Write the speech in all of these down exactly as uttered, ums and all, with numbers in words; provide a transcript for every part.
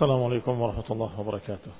السلام عليكم ورحمة الله وبركاته.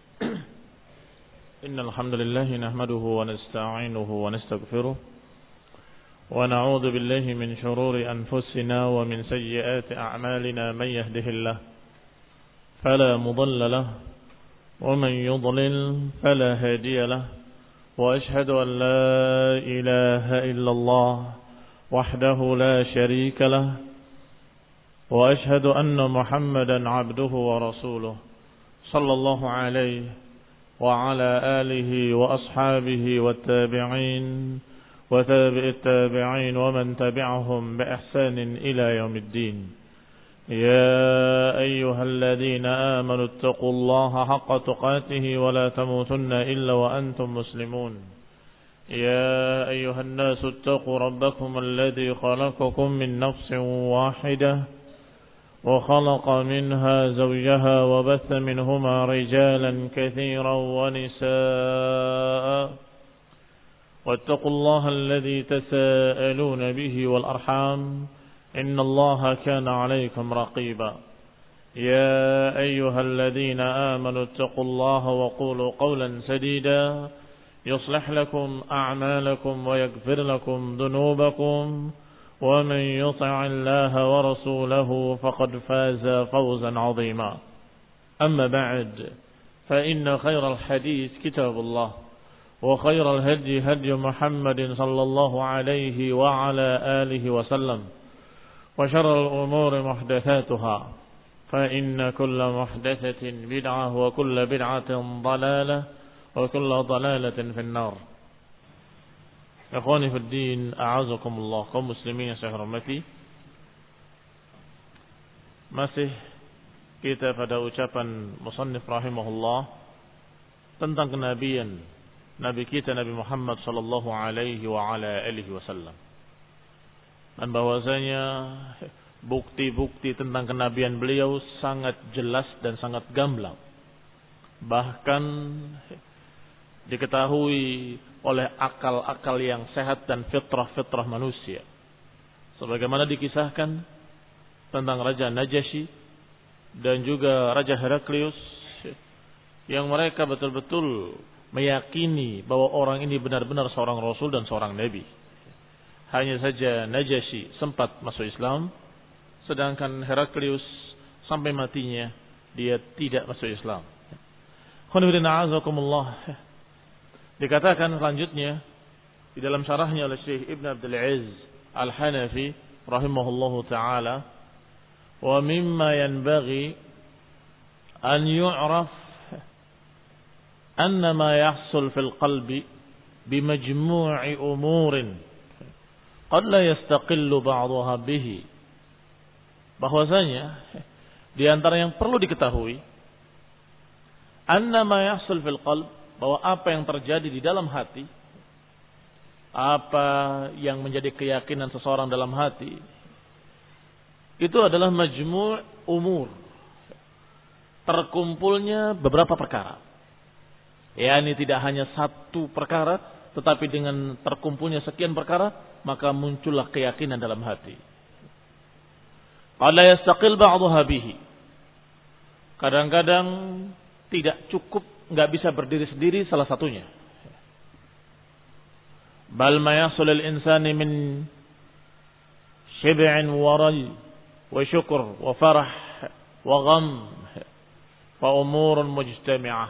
إن الحمد لله نحمده ونستعينه ونستغفره ونعوذ بالله من شرور أنفسنا ومن سيئات أعمالنا. من يهده الله فلا مضل له ومن يضلل فلا هادي له، وأشهد أن لا إله إلا الله وحده لا شريك له، وأشهد أن محمدا عبده ورسوله صلى الله عليه وعلى آله وأصحابه والتابعين وتابع التابعين ومن تبعهم بإحسان إلى يوم الدين. يا أيها الذين آمنوا اتقوا الله حق تقاته ولا تموتن إلا وأنتم مسلمون. يا أيها الناس اتقوا ربكم الذي خلقكم من نفس واحدة وخلق منها زوجها وبث منهما رجالا كثيرا ونساء، واتقوا الله الذي تساءلون به والأرحام إن الله كان عليكم رقيبا. يا أيها الذين آمنوا اتقوا الله وقولوا قولا سديدا يصلح لكم أعمالكم ويغفر لكم ذنوبكم، ومن يطع الله ورسوله فقد فاز فوزا عظيما. أما بعد، فإن خير الحديث كتاب الله، وخير الهدي هدي محمد صلى الله عليه وعلى آله وسلم، وشر الأمور محدثاتها، فإن كل محدثة بدعة وكل بدعة ضلالة وكل ضلالة في النار. Ikhwani fid din, a'azakumullah, kaum muslimin yang saya hormati. Masih kita pada ucapan musannif rahimahullah tentang kenabian Nabi kita Nabi Muhammad sallallahu alaihi wa ala alihi wasallam. Dan bahwasanya bukti-bukti tentang kenabian beliau sangat jelas dan sangat gamblang. Bahkan diketahui oleh akal-akal yang sehat dan fitrah-fitrah manusia. Sebagaimana dikisahkan tentang Raja Najasyi dan juga Raja Heraklius, yang mereka betul-betul meyakini bahwa orang ini benar-benar seorang Rasul dan seorang Nabi. Hanya saja Najasyi sempat masuk Islam, sedangkan Heraklius sampai matinya dia tidak masuk Islam. Khonibudina azakumullah. Dikatakan selanjutnya di dalam syarahnya oleh Syekh Ibn Abdul Aziz Al-Hanafi rahimahullahu ta'ala, wa mimma yanbaghi an yu'raf anna ma yahsul fil qalbi bimajmu'i umurin qad la yastaqillu ba'daha bihi. Bahwasanya di antara yang perlu diketahui, anna ma yahsul fil qalb, bahwa apa yang terjadi di dalam hati, apa yang menjadi keyakinan seseorang dalam hati, itu adalah majmu' umur, terkumpulnya beberapa perkara. Ya, ini tidak hanya satu perkara, tetapi dengan terkumpulnya sekian perkara, maka muncullah keyakinan dalam hati. Qala yastaqil ba'daha bihi. Kadang-kadang tidak cukup, enggak bisa berdiri sendiri salah satunya. Bal ma yasul al-insani min shib'in wa ray wa syukr wa farah wa gham fa umurun mujtami'ah.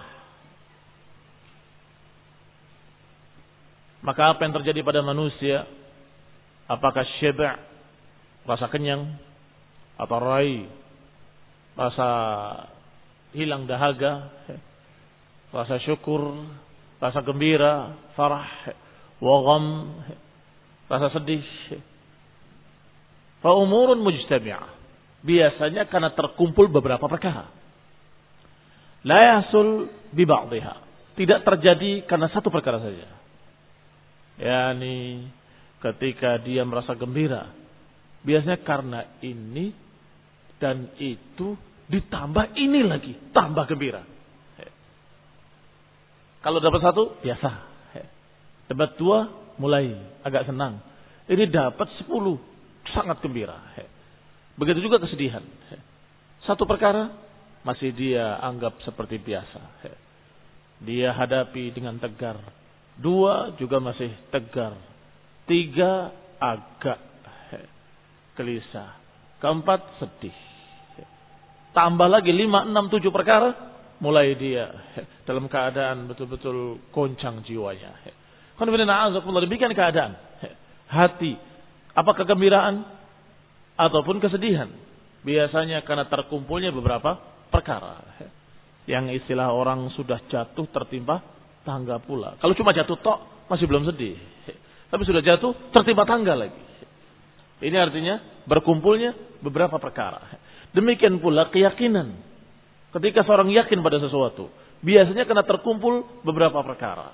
Maka apa yang terjadi pada manusia, apakah syiba', rasa kenyang, atau rai, rasa hilang dahaga, rasa syukur, rasa gembira, farah, wa gham, rasa sedih. Fa umurun mujtami'ah. Biasanya karena terkumpul beberapa perkara. La yahsul bi ba'dihha. Tidak terjadi karena satu perkara saja. Yani ketika dia merasa gembira, biasanya karena ini dan itu ditambah ini lagi, tambah gembira. Kalau dapat satu, biasa. Dapat dua, mulai agak senang. Ini dapat sepuluh, sangat gembira. Begitu juga kesedihan. Satu perkara, masih dia anggap seperti biasa. Dia hadapi dengan tegar. Dua juga masih tegar. Tiga agak gelisah. Keempat sedih. Tambah lagi lima, enam, tujuh perkara. Mulai dia dalam keadaan betul-betul goncang jiwanya. Demikian keadaan hati. Apa kegembiraan ataupun kesedihan. Biasanya karena terkumpulnya beberapa perkara. Yang istilah orang sudah jatuh tertimpa tangga pula. Kalau cuma jatuh tok masih belum sedih. Tapi sudah jatuh tertimpa tangga lagi. Ini artinya berkumpulnya beberapa perkara. Demikian pula keyakinan. Ketika seorang yakin pada sesuatu, biasanya karena terkumpul beberapa perkara.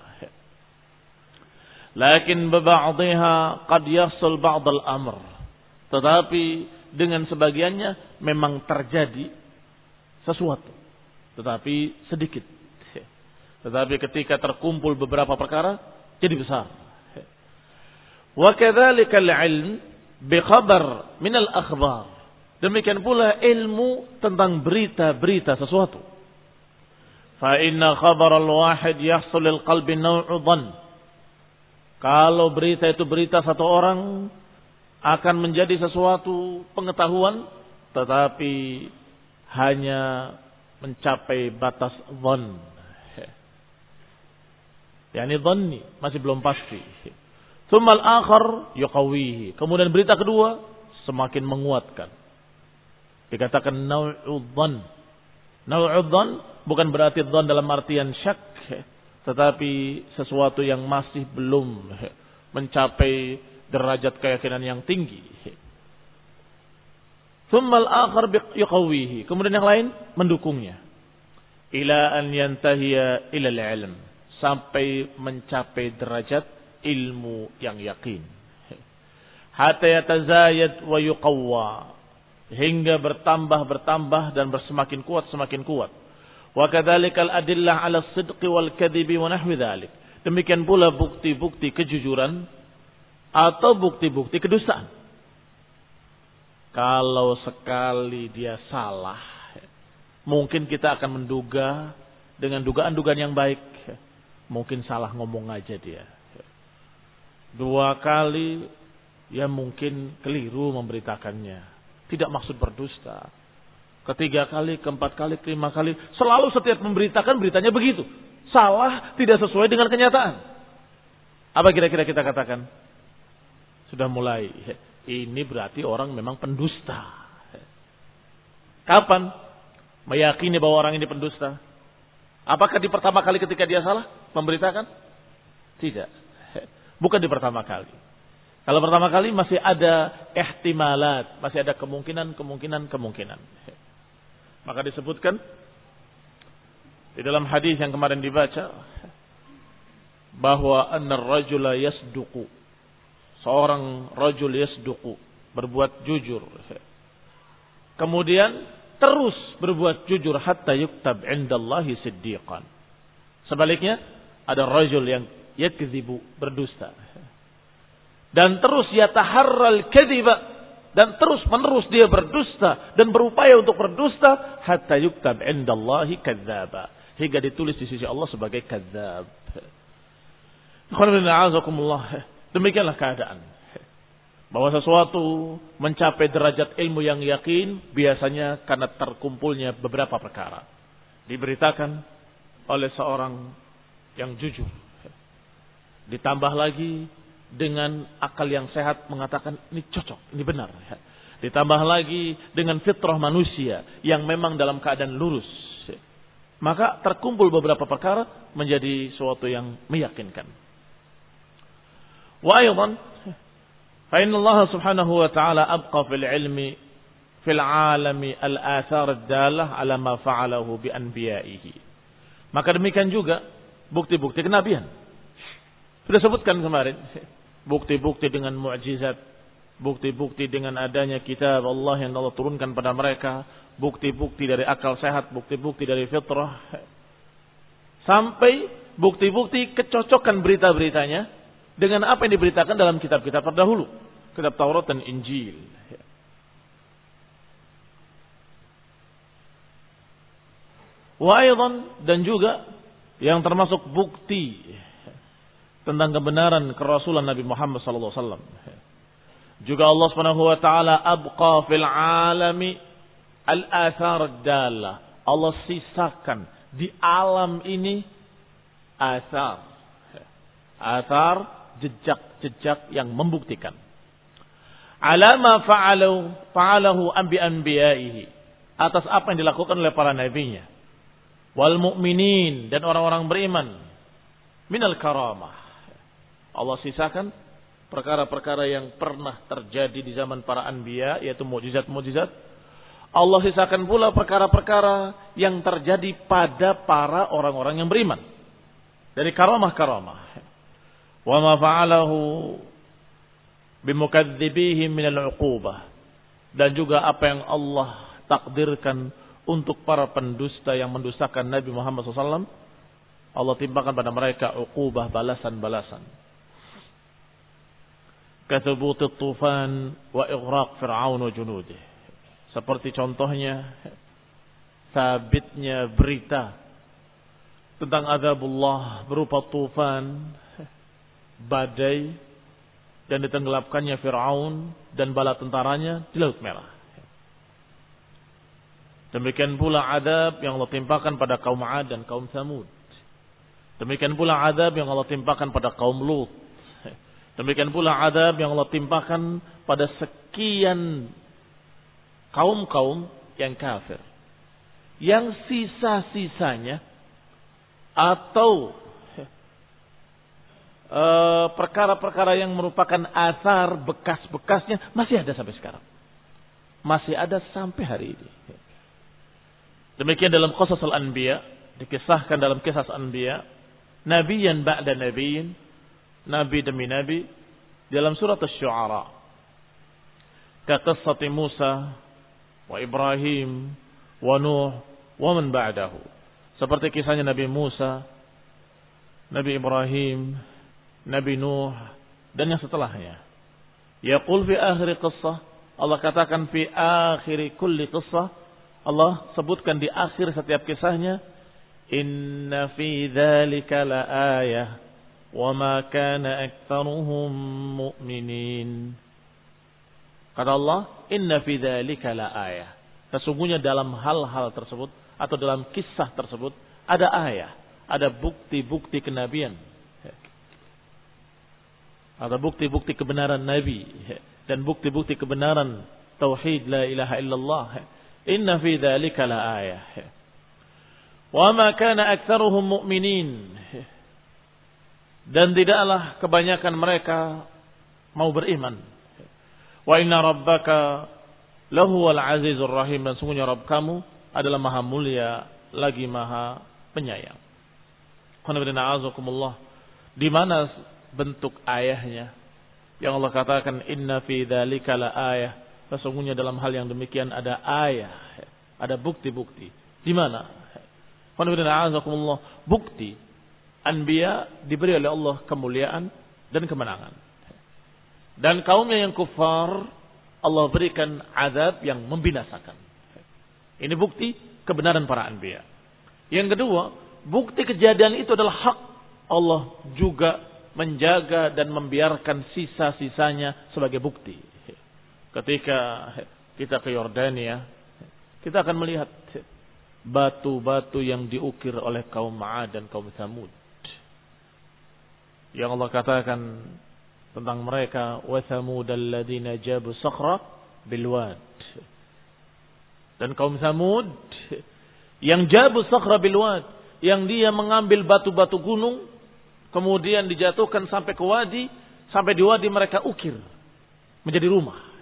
Lakin biba'dihha qad yahsul ba'd al-amr. Tetapi dengan sebagiannya memang terjadi sesuatu, tetapi sedikit. Tetapi ketika terkumpul beberapa perkara jadi besar. Wa kadzalika al-'ilm bi khabar min al-akhbar. Demikian pula ilmu tentang berita-berita sesuatu. Fa inna khabar al-wahid yahsul lil qalbi naw'u dhann. Kalau berita itu berita satu orang akan menjadi sesuatu pengetahuan, tetapi hanya mencapai batas dhann. Yani dhanni, masih belum pasti. Tsumma al-akhar yuqawihi. Kemudian berita kedua semakin menguatkan. Dikatakan naw'u dhann. Naw'u dhann bukan berarti dhann dalam artian syak, tetapi sesuatu yang masih belum mencapai derajat keyakinan yang tinggi. Tsumma al-akhar yuqawihi. Kemudian yang lain mendukungnya. Ila an yantahiya ila al-ilm. Sampai mencapai derajat ilmu yang yakin. Hatta yatazayad wa yuqawwa. Hingga bertambah bertambah dan bersemakin kuat semakin kuat. Wa kadzalikal adillah 'ala as-sidqi wal kadhibi wa nahwi dzalik. Demikian pula bukti-bukti kejujuran atau bukti-bukti kedustaan. Kalau sekali dia salah, mungkin kita akan menduga dengan dugaan-dugaan yang baik. Mungkin salah ngomong aja dia. Dua kali, ya mungkin keliru memberitakannya. Tidak maksud berdusta. Ketiga kali, keempat kali, kelima kali. Selalu setiap memberitakan beritanya begitu. Salah, tidak sesuai dengan kenyataan. Apa kira-kira kita katakan? Sudah mulai. Ini berarti orang memang pendusta. Kapan meyakini bahwa orang ini pendusta? Apakah di pertama kali ketika dia salah memberitakan? Tidak. Bukan di pertama kali. Kalau pertama kali masih ada ihtimalat, masih ada kemungkinan, kemungkinan, kemungkinan. Maka disebutkan di dalam hadis yang kemarin dibaca bahwa annar rajula yasduqu. Seorang rajul yasduqu, berbuat jujur. Kemudian terus berbuat jujur hatta yuktab indallahi siddiqan. Sebaliknya ada rajul yang yakdzibu, berdusta. Dan terus yataharral kadhiba, dan terus menerus dia berdusta dan berupaya untuk berdusta hatta yuktab indallahi kadzdzaba, hingga ditulis di sisi Allah sebagai kadzdzab. Demikianlah keadaan. Bahwa sesuatu mencapai derajat ilmu yang yakin biasanya karena terkumpulnya beberapa perkara. Diberitakan oleh seorang yang jujur. Ditambah lagi dengan akal yang sehat mengatakan ini cocok, ini benar. Ditambah lagi dengan fitrah manusia yang memang dalam keadaan lurus. Maka terkumpul beberapa perkara menjadi sesuatu yang meyakinkan. Wa aydan فإن الله سبحانه وتعالى أبقى في العلم في العالم الآثار الدالة على ما فعله بأنبيائه. Maka demikian juga bukti-bukti kenabian. Sudah sebutkan kemarin, bukti-bukti dengan mukjizat, bukti-bukti dengan adanya kitab Allah yang Allah turunkan pada mereka, bukti-bukti dari akal sehat, bukti-bukti dari fitrah, sampai bukti-bukti kecocokan berita-beritanya dengan apa yang diberitakan dalam kitab-kitab terdahulu, kitab Taurat dan Injil. Wa aidan, dan juga yang termasuk bukti tentang kebenaran kerasulan Nabi Muhammad sallallahu alaihi wasallam. Juga Allah Subhanahu wa taala abqa fil alami al-athar ad-dalla. Allah sisakan di alam ini athar. Athar, jejak-jejak yang membuktikan. Alama fa'alu fa'alahu anbi anbiya'ihi. Atas apa yang dilakukan oleh para nabinya. Wal mu'minin, dan orang-orang beriman. Minal karamah. Allah sisakan perkara-perkara yang pernah terjadi di zaman para anbiya, yaitu mukjizat-mukjizat. Allah sisakan pula perkara-perkara yang terjadi pada para orang-orang yang beriman. Dari karamah-karamah. Wa ma fa'alahu bimukadzibihim minal 'uqubah. Dan juga apa yang Allah takdirkan untuk para pendusta yang mendustakan Nabi Muhammad shallallahu alaihi wasallam, Allah timpakan pada mereka uqubah, balasan-balasan. Kathubuti tufan wa ighraq Fir'aun wa junudih. Seperti contohnya sabitnya berita tentang azabullah berupa tufan, badai, dan ditenggelamkannya Fir'aun dan bala tentaranya di Laut Merah. Demikian pula adab yang Allah timpakan pada kaum 'Ad dan kaum Tsamud. Demikian pula adab yang Allah timpakan pada kaum Lut. Demikian pula adab yang Allah timpakan pada sekian kaum-kaum yang kafir. Yang sisa-sisanya atau e, perkara-perkara yang merupakan asar bekas-bekasnya masih ada sampai sekarang. Masih ada sampai hari ini. Demikian dalam qasas al-anbiya, dikisahkan dalam kisah al-anbiya, nabiyan ba'da nabiyin, nabi demi nabi, dalam surat asy-syu'ara. Kaqissati Musa wa Ibrahim wa Nuh wa man ba'dahu. Seperti kisahnya Nabi Musa, Nabi Ibrahim, Nabi Nuh, dan yang setelahnya. Yaqul fi akhir qissah, Allah katakan fi akhir kulli qissah, Allah sebutkan di akhir setiap kisahnya, inna fi dzalika laayah wa ma kana aktsaruhum mu'minin. Kata Allah, inna fi dzalika laayah. Sesungguhnya dalam hal-hal tersebut atau dalam kisah tersebut ada ayah, ada bukti-bukti kenabian. Ada bukti-bukti kebenaran Nabi dan bukti-bukti kebenaran tauhid la ilaha illallah. Inna fi dzalika laayah. Wa ma kana aktsaruhum mu'minin. Dan tidaklah kebanyakan mereka mau beriman. Wa inna rabbaka lahuwal azizur rahim, dan sungguhnya Rabb kamu adalah maha mulia lagi maha penyayang. Di mana bentuk ayahnya yang Allah katakan inna fi dzalika laayah? Sesungguhnya dalam hal yang demikian ada ayat, ada bukti-bukti. Di mana? Bukti anbiya diberi oleh Allah kemuliaan dan kemenangan. Dan kaumnya yang kufar, Allah berikan azab yang membinasakan. Ini bukti kebenaran para anbiya. Yang kedua, bukti kejadian itu adalah hak. Allah juga menjaga dan membiarkan sisa-sisanya sebagai bukti. Ketika kita ke Yordania, kita akan melihat batu-batu yang diukir oleh kaum 'Ad dan kaum Tsamud. Yang Allah katakan tentang mereka, wa thamud alladziina jabu sakhra bil wad. Dan kaum Tsamud yang jabu sakhra bil wad, yang dia mengambil batu-batu gunung kemudian dijatuhkan sampai ke wadi, sampai di wadi mereka ukir menjadi rumah.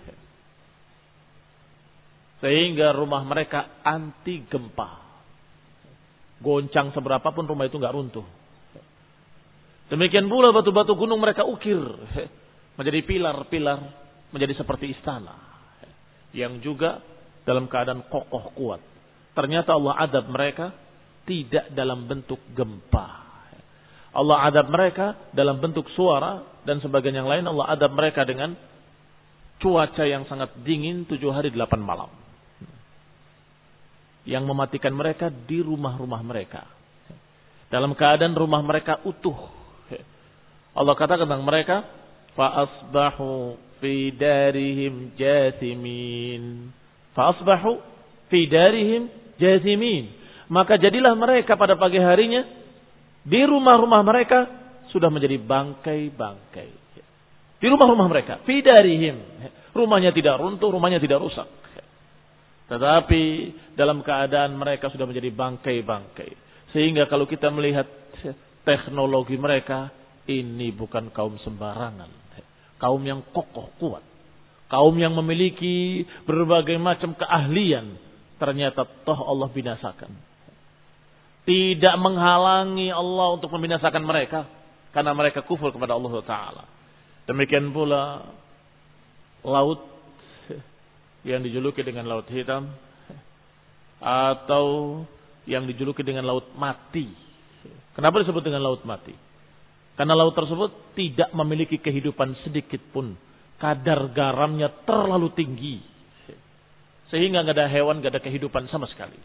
Sehingga rumah mereka anti gempa. Goncang seberapapun rumah itu enggak runtuh. Demikian pula batu-batu gunung mereka ukir menjadi pilar-pilar, menjadi seperti istana. Yang juga dalam keadaan kokoh kuat. Ternyata Allah adab mereka tidak dalam bentuk gempa. Allah adab mereka dalam bentuk suara, dan sebagian yang lain Allah adab mereka dengan cuaca yang sangat dingin tujuh hari delapan malam. yang mematikan mereka di rumah-rumah mereka. Dalam keadaan rumah mereka utuh. Allah katakan tentang mereka, fa asbahu fi darihim jathimin. Fa asbahu fi darihim jathimin. Maka jadilah mereka pada pagi harinya di rumah-rumah mereka sudah menjadi bangkai-bangkai. Di rumah-rumah mereka, fi darihim. Rumahnya tidak runtuh, rumahnya tidak rusak. Tetapi dalam keadaan mereka sudah menjadi bangkai-bangkai. Sehingga kalau kita melihat teknologi mereka, ini bukan kaum sembarangan. Kaum yang kokoh kuat. Kaum yang memiliki berbagai macam keahlian. Ternyata toh Allah binasakan. Tidak menghalangi Allah untuk membinasakan mereka. Karena mereka kufur kepada Allah Ta'ala. Demikian pula laut yang dijuluki dengan laut hitam. Atau yang dijuluki dengan laut mati. Kenapa disebut dengan laut mati? Karena laut tersebut tidak memiliki kehidupan sedikit pun. Kadar garamnya terlalu tinggi. Sehingga nggak ada hewan, nggak ada kehidupan sama sekali.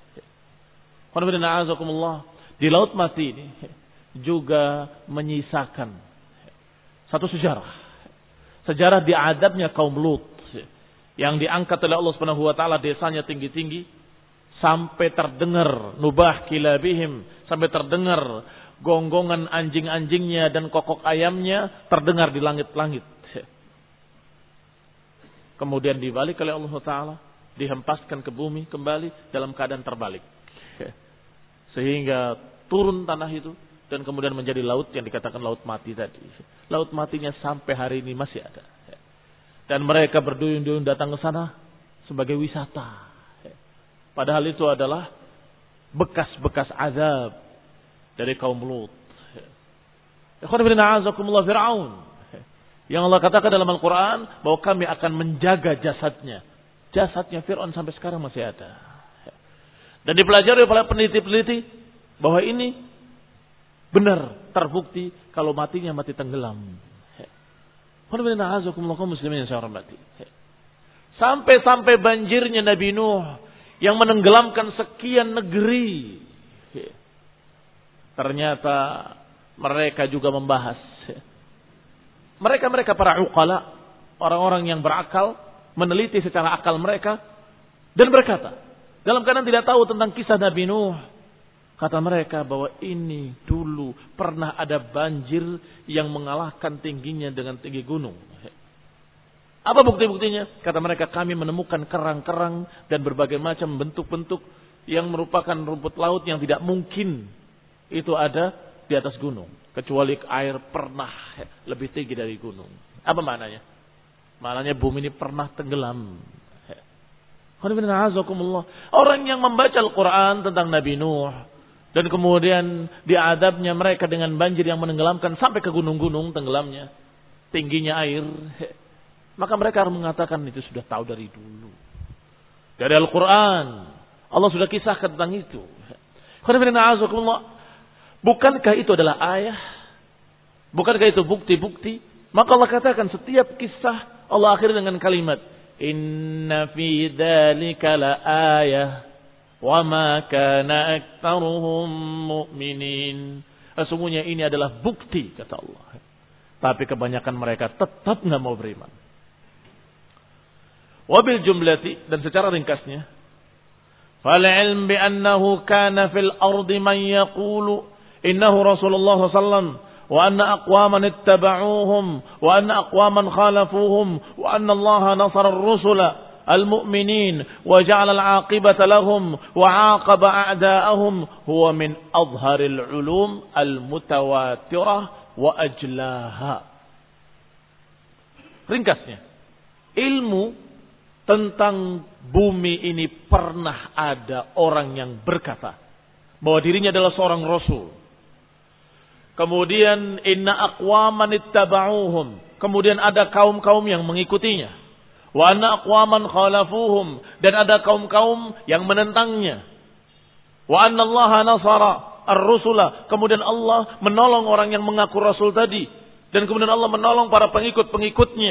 Di laut mati ini juga menyisakan satu sejarah. Sejarah diadabnya kaum Lut. Yang diangkat oleh Allah Subhanahu wa taala desanya tinggi-tinggi sampai terdengar nubah kilabihim, sampai terdengar gonggongan anjing-anjingnya dan kokok ayamnya terdengar di langit-langit. Kemudian dibalik oleh Allah Ta'ala, dihempaskan ke bumi kembali dalam keadaan terbalik. Sehingga turun tanah itu dan kemudian menjadi laut yang dikatakan laut mati tadi. Laut matinya sampai hari ini masih ada. Dan mereka berduyun-duyun datang ke sana sebagai wisata. Padahal itu adalah bekas-bekas azab dari kaum Lut. Fir'aun. Yang Allah katakan dalam Al-Quran bahwa kami akan menjaga jasadnya. Jasadnya Fir'aun sampai sekarang masih ada. Dan dipelajari oleh peneliti-peneliti bahwa ini benar terbukti kalau matinya mati tenggelam. Sampai-sampai banjirnya Nabi Nuh yang menenggelamkan sekian negeri. Ternyata mereka juga membahas. Mereka-mereka para uqala, orang-orang yang berakal, meneliti secara akal mereka dan berkata, dalam keadaan tidak tahu tentang kisah Nabi Nuh, kata mereka bahwa ini dulu pernah ada banjir yang mengalahkan tingginya dengan tinggi gunung. Apa bukti-buktinya? Kata mereka, kami menemukan kerang-kerang dan berbagai macam bentuk-bentuk yang merupakan rumput laut yang tidak mungkin itu ada di atas gunung. Kecuali air pernah lebih tinggi dari gunung. Apa maknanya? Maknanya bumi ini pernah tenggelam. Orang yang membaca Al-Quran tentang Nabi Nuh dan kemudian diadabnya mereka dengan banjir yang menenggelamkan sampai ke gunung-gunung tenggelamnya, tingginya air, maka mereka harus mengatakan itu sudah tahu dari dulu. Dari Al-Quran Allah sudah kisahkan tentang itu. Bukankah itu adalah ayah? Bukankah itu bukti-bukti? Maka Allah katakan setiap kisah Allah akhiri dengan kalimat inna fi dzalika la ayah wa ma kana aktsaruhum mu'minin. Sesungguhnya ini adalah bukti kata Allah. Tapi kebanyakan mereka tetap enggak mau beriman. Wabil jumlati, dan secara ringkasnya, fal ilm bi annahu kana fil ardi man yaqulu innahu Rasulullah sallallahu alaihi wasallam wa anna aqwaman ittaba'uuhum wa anna aqwaman khalafuuhum wa anna Allah nasara ar-rusula al-mu'minin wa ja'ala al-'aqibata lahum wa 'aqaba a'da'ahum huwa min adhharil 'ulum al-mutawatirah wa ajlaha. Ringkasnya, ilmu tentang bumi ini pernah ada orang yang berkata bahwa dirinya adalah seorang rasul. Kemudian inna aqwaman ittaba'uhum, kemudian ada kaum-kaum yang mengikutinya. Wa anna aqwaman khalafuhum, dan ada kaum-kaum yang menentangnya. Wa anna Allah nasara ar-rusula, kemudian Allah menolong orang yang mengaku rasul tadi, dan kemudian Allah menolong para pengikut-pengikutnya.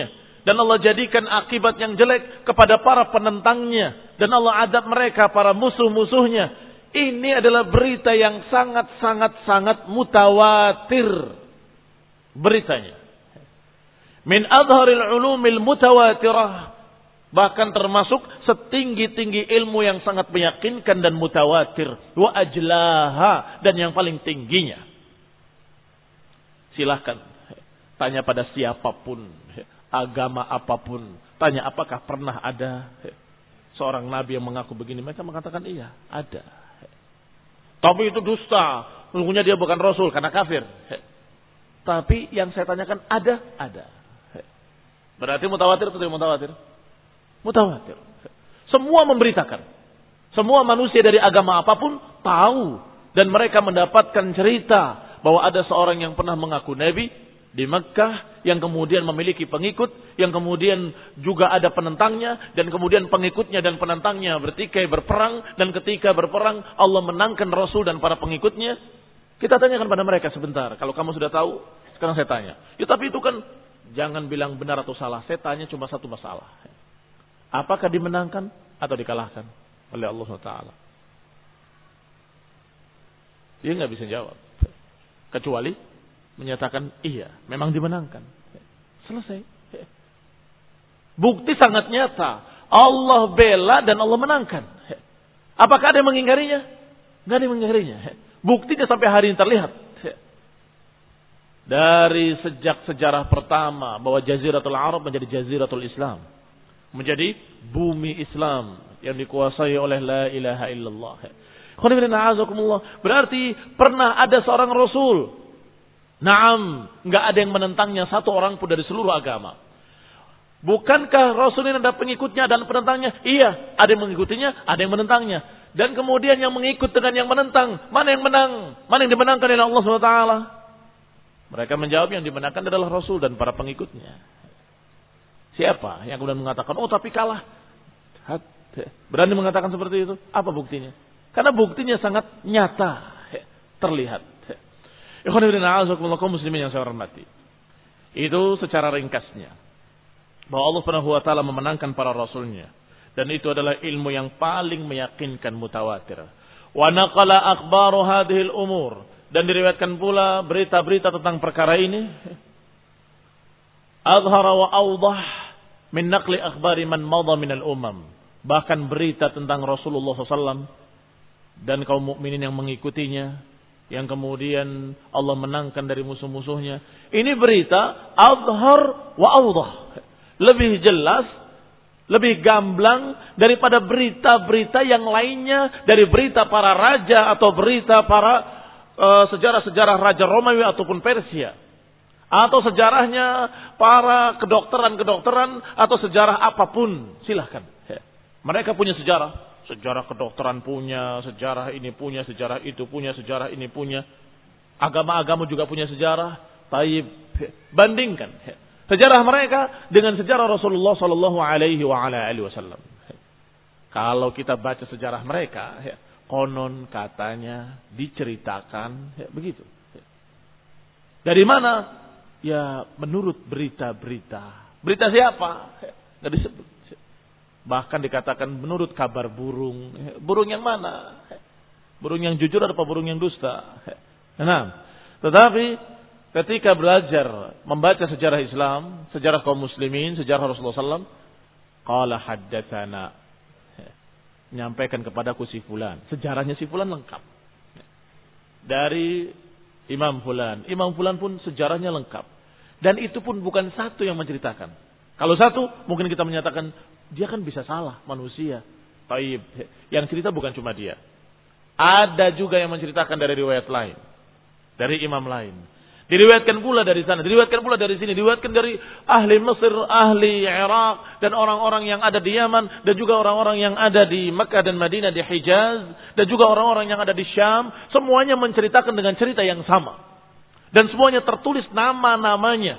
Dan Allah jadikan akibat yang jelek kepada para penentangnya. Dan Allah adab mereka, para musuh-musuhnya. Ini adalah berita yang sangat-sangat-sangat mutawatir. Beritanya. Min adharil ulumil mutawatirah. Bahkan termasuk setinggi-tinggi ilmu yang sangat meyakinkan dan mutawatir. Wa ajlaha. Dan yang paling tingginya. Silahkan. Tanya pada siapapun. Agama apapun. Tanya apakah pernah ada seorang nabi yang mengaku begini. Mereka mengatakan iya. Ada. Tapi itu dusta. Sungguhnya dia bukan rasul karena kafir. Tapi yang saya tanyakan ada. Ada. Berarti mutawatir atau tidak mutawatir? Mutawatir. Semua memberitakan. Semua manusia dari agama apapun tahu. Dan mereka mendapatkan cerita bahwa ada seorang yang pernah mengaku nabi di Mekkah, yang kemudian memiliki pengikut, yang kemudian juga ada penentangnya, dan kemudian pengikutnya dan penentangnya bertikai berperang, dan ketika berperang Allah menangkan Rasul dan para pengikutnya. Kita tanyakan pada mereka sebentar, kalau kamu sudah tahu, sekarang saya tanya. Ya tapi itu kan, jangan bilang benar atau salah, saya tanya cuma satu masalah. Apakah dimenangkan atau dikalahkan oleh Allah subhanahu wa taala? Dia nggak bisa jawab. Kecuali menyatakan iya, memang dimenangkan. Selesai. Bukti sangat nyata. Allah bela dan Allah menangkan. Apakah ada yang mengingkarinya? Nggak ada yang mengingkarinya. Buktinya sampai hari ini terlihat. Dari sejak sejarah pertama bahwa Jaziratul Arab menjadi Jaziratul Islam. Menjadi bumi Islam yang dikuasai oleh la ilaha illallah. Berarti pernah ada seorang Rasul. Naam, enggak ada yang menentangnya satu orang pun dari seluruh agama. Bukankah Rasul ini ada pengikutnya dan penentangnya? Iya, ada yang mengikutinya, ada yang menentangnya. Dan kemudian yang mengikut dengan yang menentang, mana yang menang? Mana yang dimenangkan oleh Allah subhanahu wa taala? Mereka menjawab yang dimenangkan adalah Rasul dan para pengikutnya. Siapa yang kemudian mengatakan, oh tapi kalah? Berani mengatakan seperti itu? Apa buktinya? Karena buktinya sangat nyata, terlihat. Ikhwan fillah, a'azakumullah muslimin yang saya hormati. Itu secara ringkasnya. Bahwa Allah Subhanahu wa taala memenangkan para rasulnya. Dan itu adalah ilmu yang paling meyakinkan mutawatir. Wa naqala akhbaru hadhil umur. Dan diriwayatkan pula berita-berita tentang perkara ini. Azhara wa awdah min naqli akhbari man madha minal umam. Bahkan berita tentang Rasulullah shallallahu alaihi wasallam dan kaum mukminin yang mengikutinya, yang kemudian Allah menangkan dari musuh-musuhnya. Ini berita azhar wa awdah. Lebih jelas, lebih gamblang daripada berita-berita yang lainnya, dari berita para raja atau berita para uh, sejarah-sejarah raja Romawi ataupun Persia. Atau sejarahnya para kedokteran-kedokteran atau sejarah apapun. Silahkan. Mereka punya sejarah. Sejarah kedokteran punya, sejarah ini punya, sejarah itu punya, sejarah ini punya. Agama-agama juga punya sejarah. Taib. Bandingkan sejarah mereka dengan sejarah Rasulullah sallallahu alaihi wasallam. Kalau kita baca sejarah mereka, konon katanya diceritakan begitu. Dari mana? Ya menurut berita-berita. Berita siapa? Nggak disebut. Bahkan dikatakan menurut kabar burung. Burung yang mana? Burung yang jujur atau burung yang dusta? Nah, tetapi ketika belajar membaca sejarah Islam, sejarah kaum muslimin, sejarah Rasulullah sallallahu alaihi wasallam, qala haddatsana. Menyampaikan kepadaku si fulan. Sejarahnya si fulan lengkap. Dari Imam fulan. Imam fulan pun sejarahnya lengkap. Dan itu pun bukan satu yang menceritakan. Kalau satu, mungkin kita menyatakan, dia kan bisa salah, manusia. Taib. Yang cerita bukan cuma dia. Ada juga yang menceritakan dari riwayat lain. Dari imam lain. Diriwayatkan pula dari sana, diriwayatkan pula dari sini, diriwayatkan dari ahli Mesir, ahli Irak, dan orang-orang yang ada di Yaman, dan juga orang-orang yang ada di Mekah dan Madinah, di Hijaz, dan juga orang-orang yang ada di Syam. Semuanya menceritakan dengan cerita yang sama. Dan semuanya tertulis nama-namanya.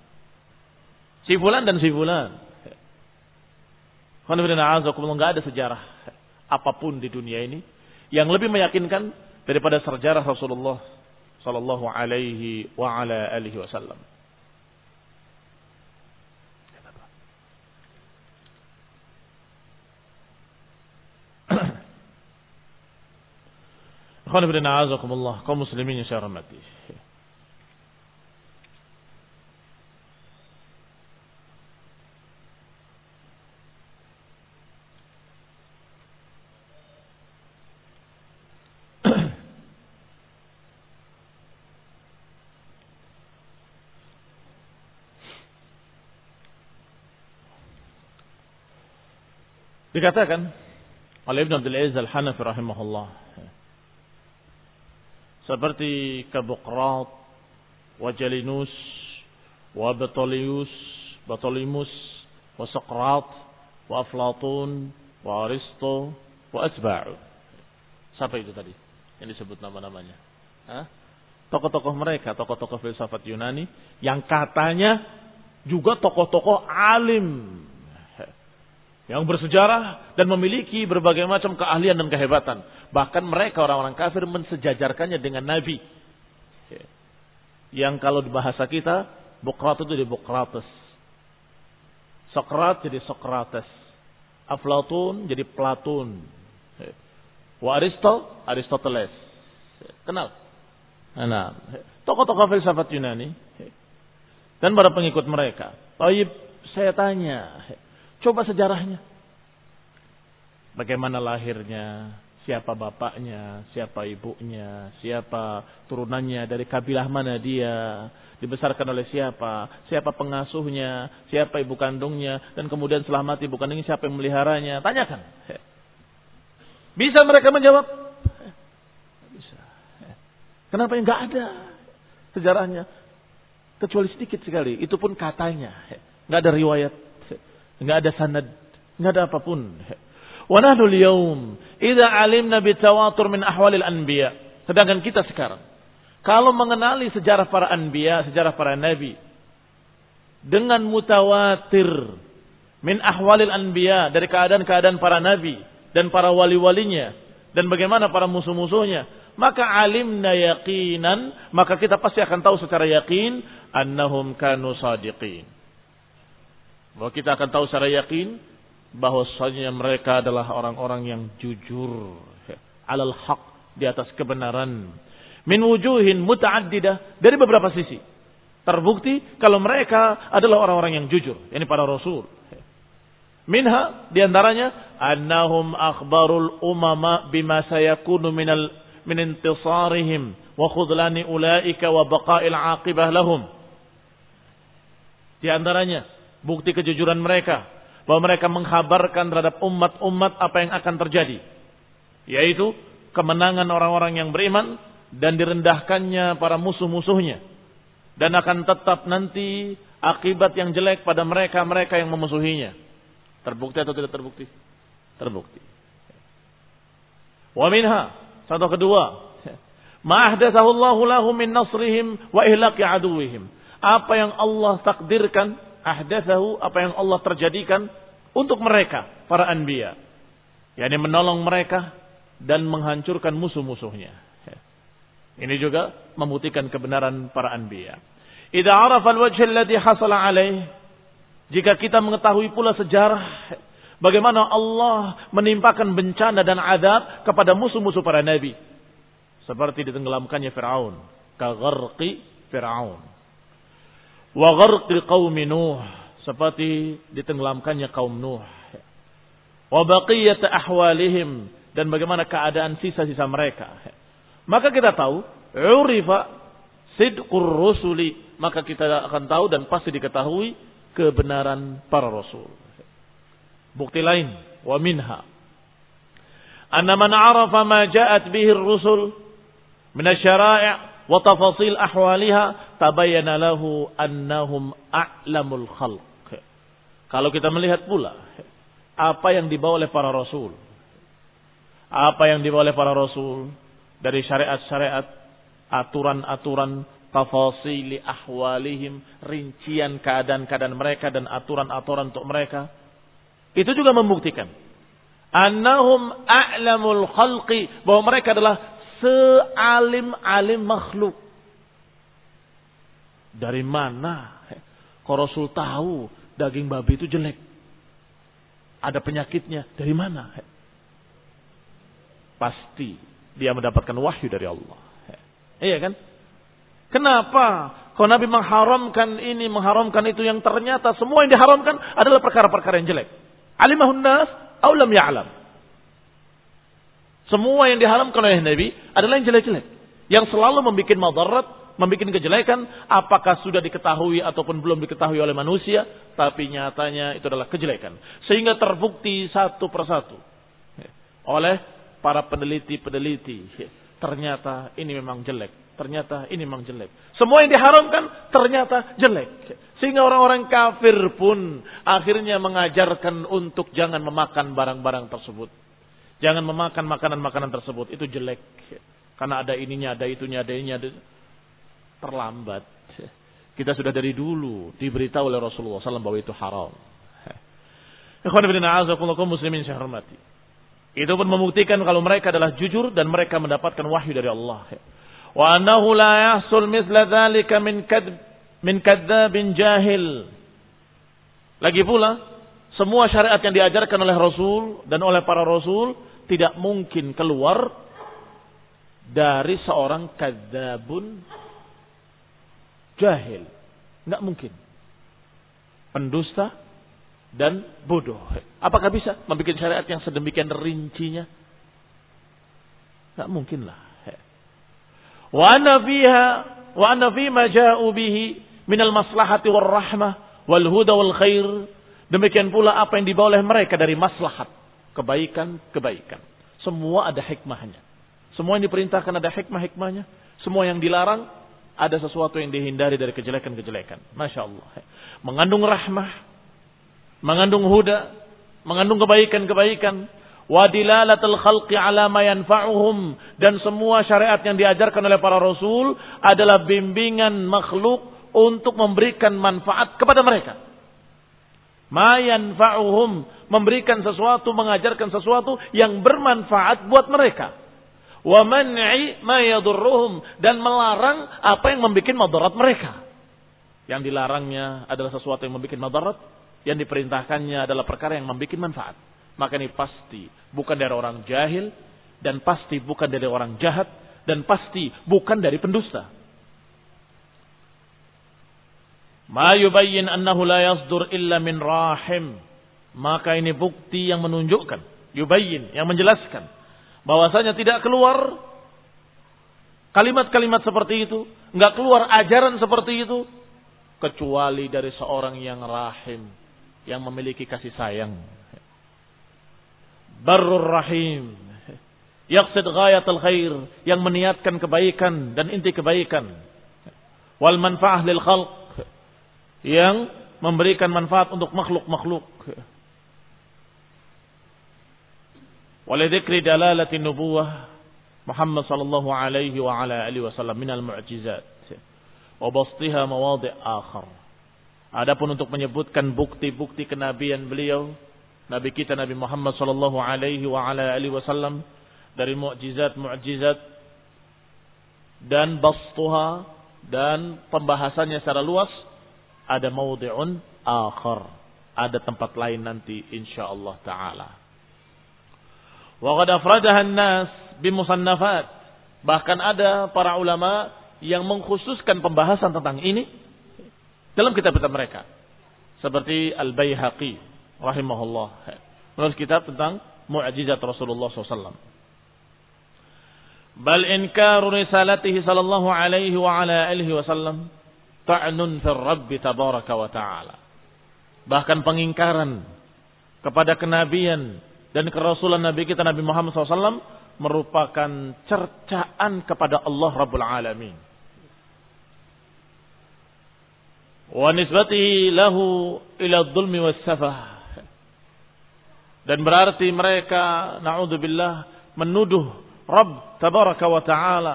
Si fulan dan si fulan. Enggak ada sejarah apapun di dunia ini yang lebih meyakinkan daripada sejarah Rasulullah sallallahu alaihi wa ala alihi wasallam. Ikhwan fillah a'azakumullah, kaum muslimin yang saya hormati. Dikatakan oleh Ibn Abdul Aziz Al-Hanafi rahimahullah, seperti Kabuqrat wa Jalinus wa Batolius Batolimus wa Saqrat wa Aflatun wa Aristo wa Atba'u. Siapa itu tadi yang disebut nama-namanya? Hah? Tokoh-tokoh mereka, tokoh-tokoh filsafat Yunani yang katanya juga tokoh-tokoh alim yang bersejarah dan memiliki berbagai macam keahlian dan kehebatan. Bahkan mereka orang-orang kafir mensejajarkannya dengan Nabi. Yang kalau di bahasa kita, Bokratus itu jadi Bokratus. Sokrat jadi Sokrates. Aflatun jadi Platun. Wa Aristo, Aristoteles. Kenal? Nah, tokoh-tokoh filsafat Yunani dan para pengikut mereka. Taib, saya tanya, coba sejarahnya. Bagaimana lahirnya, siapa bapaknya, siapa ibunya, siapa turunannya, dari kabilah mana dia, dibesarkan oleh siapa, siapa pengasuhnya, siapa ibu kandungnya, dan kemudian setelah mati ibu kandungnya siapa yang meliharanya. Tanyakan. Bisa mereka menjawab? Bisa. Kenapa yang nggak ada sejarahnya? Kecuali sedikit sekali. Itu pun katanya. Nggak ada riwayat. Nggak ada sanad, nggak ada apapun. Wa nahnu al-yawm idza alimna bitawatur min ahwalil anbiya. Sedangkan kita sekarang kalau mengenali sejarah para anbiya, sejarah para nabi dengan mutawatir min ahwalil anbiya, dari keadaan-keadaan para nabi dan para wali-walinya dan bagaimana para musuh-musuhnya, maka alimna yaqinan, maka kita pasti akan tahu secara yakin annahum kanu sadiqin. Bahwa kita akan tahu secara yakin bahwasanya mereka adalah orang-orang yang jujur, alal haq, di atas kebenaran, min wujuhin muta'addidah, dari beberapa sisi. Terbukti kalau mereka adalah orang-orang yang jujur, yakni para rasul. Minha, diantaranya annahum akhbarul umama bima sayakunu minal min intisarihim wa khudlani ulaika wa baqa'il aqibah lahum. Di antaranya bukti kejujuran mereka bahwa mereka mengkhabarkan terhadap umat-umat apa yang akan terjadi, yaitu kemenangan orang-orang yang beriman dan direndahkannya para musuh-musuhnya, dan akan tetap nanti akibat yang jelek pada mereka-mereka yang memusuhinya. Terbukti atau tidak terbukti? Terbukti. Wa minha, contoh kedua, ma ahdatsahu Allahu lahum min nasrihim wa ihlaqi aduwwihim. Apa yang Allah takdirkan, ahdatsahu, apa yang Allah terjadikan untuk mereka, para anbiya, yakni menolong mereka dan menghancurkan musuh-musuhnya. Ini juga membuktikan kebenaran para anbiya. Idza arafa al-wajh alladhi hasala alaih, jika kita mengetahui pula sejarah bagaimana Allah menimpakan bencana dan azab kepada musuh-musuh para nabi, seperti ditenggelamkannya Firaun, ka gharqi Firaun, wa gharqi qaumi Nuh, seperti ditenggelamkannya kaum Nuh, wa baqiyat ahwalihim, dan bagaimana keadaan sisa-sisa mereka. Maka kita tahu urifa sidqur rusuli, maka kita akan tahu dan pasti diketahui kebenaran para rasul. Bukti lain, wa minha anna man arafa ma ja'at bihi ar-rusul min asy-syara'i' wa tafasil ahwaliha tabayyana lahu annahum a'lamul khalq. Kalau kita melihat pula apa yang dibawa oleh para rasul, apa yang dibawa oleh para rasul dari syariat-syariat, aturan-aturan, tafasili ahwalihim, rincian keadaan-keadaan mereka dan aturan-aturan untuk mereka, itu juga membuktikan annahum a'lamul khalqi, bahwa mereka adalah sealim-alim makhluk. Dari mana kok Rasul tahu daging babi itu jelek, ada penyakitnya? Dari mana? Pasti dia mendapatkan wahyu dari Allah. Iya kan? Kenapa? Kalau Nabi mengharamkan ini, mengharamkan itu, yang ternyata semua yang diharamkan adalah perkara-perkara yang jelek. Alimahun nas, aw lam ya'lam. Semua yang diharamkan oleh Nabi adalah yang jelek-jelek. Yang selalu membuat madarat, membuat kejelekan, apakah sudah diketahui ataupun belum diketahui oleh manusia, tapi nyatanya itu adalah kejelekan. Sehingga terbukti satu persatu oleh para peneliti-peneliti. Ternyata ini memang jelek. Ternyata ini memang jelek. Semua yang diharamkan ternyata jelek. Sehingga orang-orang kafir pun akhirnya mengajarkan untuk jangan memakan barang-barang tersebut. Jangan memakan makanan-makanan tersebut. Itu jelek. Karena ada ininya, ada itunya, ada ininya. Ada... Terlambat. Kita sudah dari dulu diberitahu oleh Rasulullah shallallahu alaihi wasallam bahwa itu haram. Ikhwan fillah, a'azakumullah muslimin saya hormati. Itu pun membuktikan kalau mereka adalah jujur dan mereka mendapatkan wahyu dari Allah. Wa annahu la yahsul mithla dzalika min kadb min kadzdzabin jahil. Lagi pula, semua syariat yang diajarkan oleh Rasul dan oleh para Rasul tidak mungkin keluar dari seorang kadzabun jahil. Enggak mungkin. Pendusta dan bodoh. Apakah bisa membuat syariat yang sedemikian rincinya? Enggak mungkin lah. Wa anna fiha wa anna fi ma ja'u bihi min al-maslahati war rahmah wal huda wal khair. Demikian pula apa yang dibawa oleh mereka dari maslahat, kebaikan-kebaikan. Semua ada hikmahnya. Semua yang diperintahkan ada hikmah-hikmahnya. Semua yang dilarang ada sesuatu yang dihindari dari kejelekan-kejelekan. Masya Allah. Mengandung rahmah, mengandung huda, mengandung kebaikan-kebaikan. Wa dilalatul khalqi ala ma yanfa'uhum, dan semua syariat yang diajarkan oleh para rasul adalah bimbingan makhluk untuk memberikan manfaat kepada mereka. Ma yanfa'uhum, memberikan sesuatu, mengajarkan sesuatu yang bermanfaat buat mereka. Wa man'i ma yadurruhum, dan melarang apa yang membuat madarat mereka. Yang dilarangnya adalah sesuatu yang membuat madarat, yang diperintahkannya adalah perkara yang membuat manfaat. Maka ini pasti bukan dari orang jahil, dan pasti bukan dari orang jahat, dan pasti bukan dari pendusta. Ma yubayyin annahu la yasdur illa min rahim. Maka ini bukti yang menunjukkan, yubayyin, yang menjelaskan bahwasanya tidak keluar kalimat-kalimat seperti itu, enggak keluar ajaran seperti itu kecuali dari seorang yang rahim, yang memiliki kasih sayang. Barrur rahim, yaqsid ghayatul khair, yang meniatkan kebaikan dan inti kebaikan. Wal manfaah lil khalq, yang memberikan manfaat untuk makhluk-makhluk. Walidhikri dalalati nubuwah Muhammad sallallahu alaihi wa ala alihi wasallam minal mu'jizat wa bastiha mawadhi' akhar. Adapun untuk menyebutkan bukti-bukti kenabian beliau, Nabi kita Nabi Muhammad sallallahu alaihi wa ala alihi wasallam, dari mukjizat-mukjizat dan bastuha, dan pembahasannya secara luas, ada maudhi'un akhar, ada tempat lain nanti insyaallah taala. Wa qad afradaha an-nas bimusannafat, bahkan ada para ulama yang mengkhususkan pembahasan tentang ini dalam kitab-kitab mereka, seperti Al-Baihaqi rahimahullah, menulis kitab tentang mukjizat Rasulullah sallallahu alaihi wasallam. Bal inkaru risalatihi sallallahu alaihi wa ala alihi wasallam ta'nun fir Rabbi tabaraka wa ta'ala. Bahkan pengingkaran kepada kenabian dan kerasulan Nabi kita Nabi Muhammad sallallahu alaihi wasallam merupakan cercaan kepada Allah Rabbul Alamin. Wa nisbatihi lahu ila dhulmi was safah. Dan berarti mereka na'udzubillah menuduh Rabb tabaraka wa ta'ala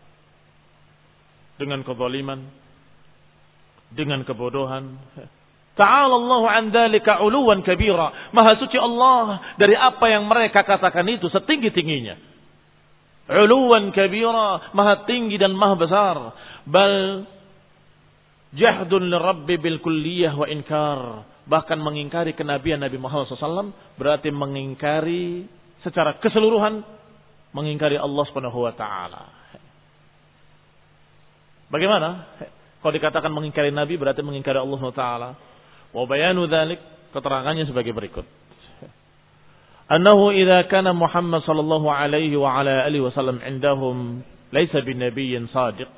dengan kezaliman, dengan kebodohan. Ta'ala Allah an dzalika 'uluwan kabira. Maha suci Allah dari apa yang mereka katakan itu setinggi-tingginya. 'Uluwan kabira, maha tinggi dan maha besar. Bal jahdun lirabbi bil kulliyah wa inkar. Bahkan mengingkari kenabian Nabi Muhammad sallallahu alaihi wasallam berarti mengingkari secara keseluruhan mengingkari Allah Subhanahu wa taala. Bagaimana? Kalau dikatakan mengingkari Nabi berarti mengingkari Allah Subhanahu wa taala. Wa bayanu dzalik, keterangannya sebagai berikut. Annahu idza kana Muhammad sallallahu alaihi wa ala alihi wasallam indahum laisa binabiyyin shadiq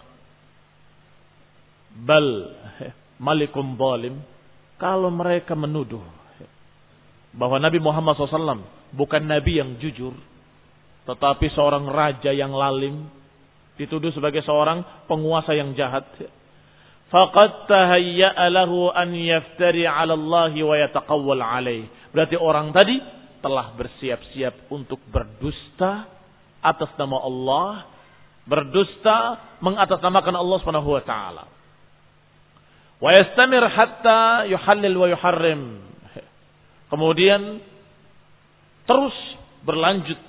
bal malikum zalim. Kalau mereka menuduh bahwa Nabi Muhammad shallallahu alaihi wasallam bukan Nabi yang jujur, tetapi seorang raja yang lalim, dituduh sebagai seorang penguasa yang jahat, faqad tahayya'a lahu an yaftari 'ala Allah wa yataqawwal 'alaih. Berarti orang tadi telah bersiap-siap untuk berdusta atas nama Allah, berdusta mengatasnamakan Allah Subhanahu wa taala. Wa yastamir hatta yuhallil wa yuharrim. Kemudian terus berlanjut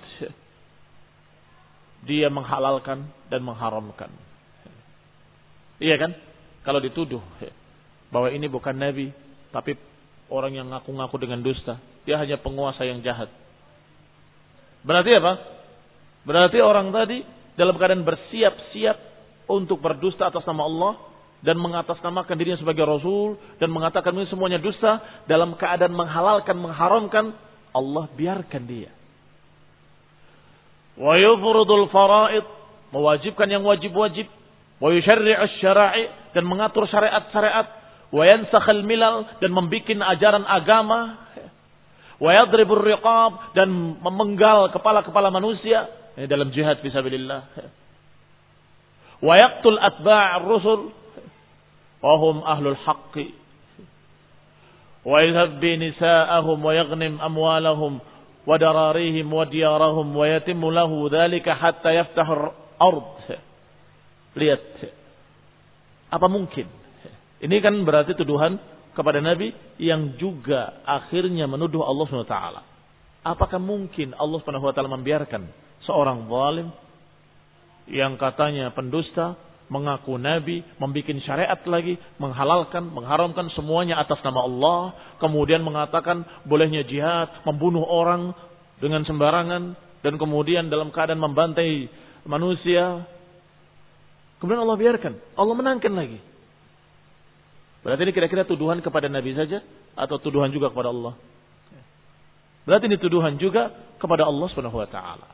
dia menghalalkan dan mengharamkan. Iya kan? Kalau dituduh bahwa ini bukan nabi, tapi orang yang ngaku-ngaku dengan dusta, dia hanya penguasa yang jahat. Berarti apa? Berarti orang tadi dalam keadaan bersiap-siap untuk berdusta atas nama Allah dan mengatasnamakan dirinya sebagai Rasul dan mengatakan ini semuanya dusta, dalam keadaan menghalalkan, mengharamkan, Allah biarkan dia. Wa yufridul faraid, mewajibkan yang wajib-wajib, wa yusyarri'us syara'i, dan mengatur syariat-syariat, wa yansakhal milal, dan membuat ajaran agama, wa yadribur riqab, dan memenggal kepala-kepala manusia ini dalam jihad fisabilillah, wa yaqtul atba'ar rusul wahum ahlul haqqi wa yadhbi nisa'ahum wa yaghnim amwalahum wa dararihim wa diyarahum wa yatimmu lahu dhalika hatta yaftahur ard. Lihat, apa mungkin ini kan berarti tuduhan kepada Nabi yang juga akhirnya menuduh Allah Subhanahu wa taala. Apakah mungkin Allah Subhanahu wa taala membiarkan seorang zalim yang katanya pendusta, mengaku nabi, membuat syariat lagi, menghalalkan, mengharamkan semuanya atas nama Allah, kemudian mengatakan bolehnya jihad, membunuh orang dengan sembarangan, dan kemudian dalam keadaan membantai manusia, kemudian Allah biarkan, Allah menangkan lagi. Berarti ini kira-kira tuduhan kepada Nabi saja atau tuduhan juga kepada Allah? Berarti ini tuduhan juga kepada Allah Subhanahu wa taala.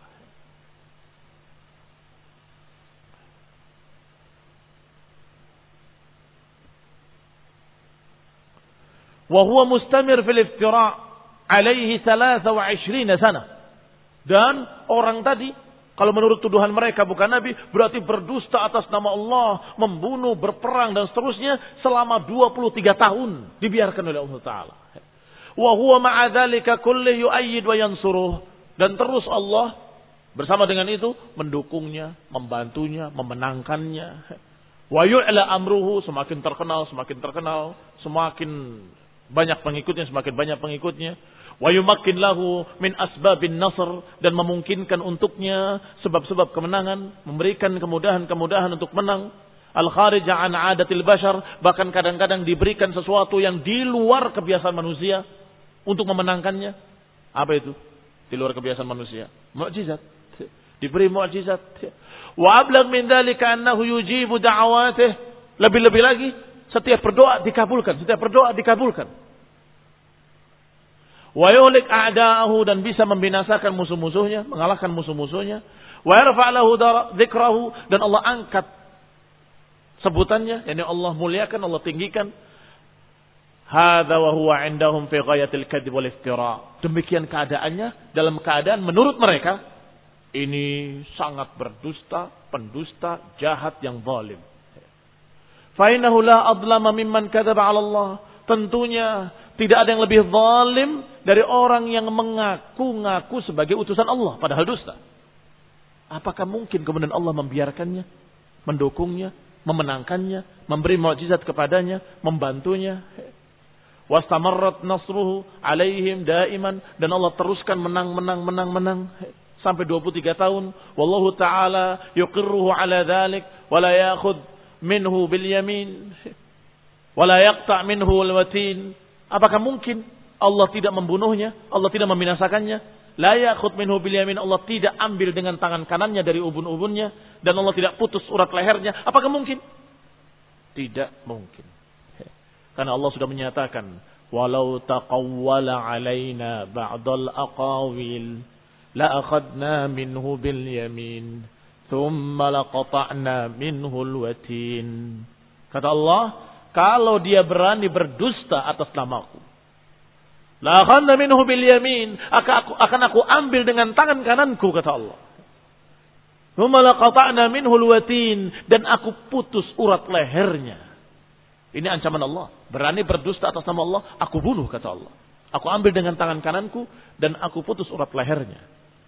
Wa huwa mustamir fil iftira' alaihi thalatha wa ishrina sana. Dan orang tadi, kalau menurut tuduhan mereka bukan nabi, berarti berdusta atas nama Allah, membunuh, berperang dan seterusnya selama dua puluh tiga tahun dibiarkan oleh Allah taala. Wa huwa ma'a dzalika kulli yu'ayyid wa yansuruh, dan terus Allah bersama dengan itu mendukungnya, membantunya, memenangkannya. Wa yu'la amruhu, semakin terkenal, semakin terkenal, semakin banyak pengikutnya, semakin banyak pengikutnya. Wa yumakkin lahu min asbabin nasr, dan memungkinkan untuknya sebab-sebab kemenangan, memberikan kemudahan-kemudahan untuk menang. Al-kharija an 'adatil bashar, bahkan kadang-kadang diberikan sesuatu yang di luar kebiasaan manusia untuk memenangkannya. Apa itu? Di luar kebiasaan manusia. Mukjizat. Diberi mukjizat. Wa ablagh min dzalika annahu yujibu da'awatih. Lebih-lebih lagi, setiap berdoa dikabulkan, setiap berdoa dikabulkan. Wa yuhlik a'da'ahu, dan bisa membinasakan musuh-musuhnya, mengalahkan musuh-musuhnya. Wa yarfa' lahu dzikrahu, dan Allah angkat sebutannya, yakni Allah muliakan, Allah tinggikan. Hadza wa huwa 'indahum fi ghayatil kadzib wal iftira'. Demikian keadaannya dalam keadaan menurut mereka ini sangat berdusta, pendusta, jahat yang zalim. Fa innahu la adlama mimman kadzaba 'ala Allah. Tentunya tidak ada yang lebih zalim dari orang yang mengaku-ngaku sebagai utusan Allah padahal dusta. Apakah mungkin kemudian Allah membiarkannya, mendukungnya, memenangkannya, memberi mukjizat kepadanya, membantunya? Wastamarrat nasruhu alaihim daiman, dan Allah teruskan menang menang menang menang sampai dua puluh tiga tahun. Wallahu taala yuqirruhu ala dzalik wa la ya'khudh minhu bil yamin wa la yaqta' minhu al watin. Apakah mungkin Allah tidak membunuhnya, Allah tidak membinasakannya, La ya'khud minhu bil yamin. Allah tidak ambil dengan tangan kanannya dari ubun-ubunnya. Dan Allah tidak putus urat lehernya. Apakah mungkin? Tidak mungkin. Karena Allah sudah menyatakan, walau taqawwala alaina ba'dal aqawil la akhadna minhu bil yamin thumma laqata'na minhu al watin. Kata Allah, kalau dia berani berdusta atas namaku, la akhadna minhu bil yamin, akan aku akan aku ambil dengan tangan kananku, kata Allah. Thumma laqata'na minhu al watin, dan aku putus urat lehernya. Ini ancaman Allah. Berani berdusta atas nama Allah, aku bunuh, kata Allah. Aku ambil dengan tangan kananku dan aku putus urat lehernya.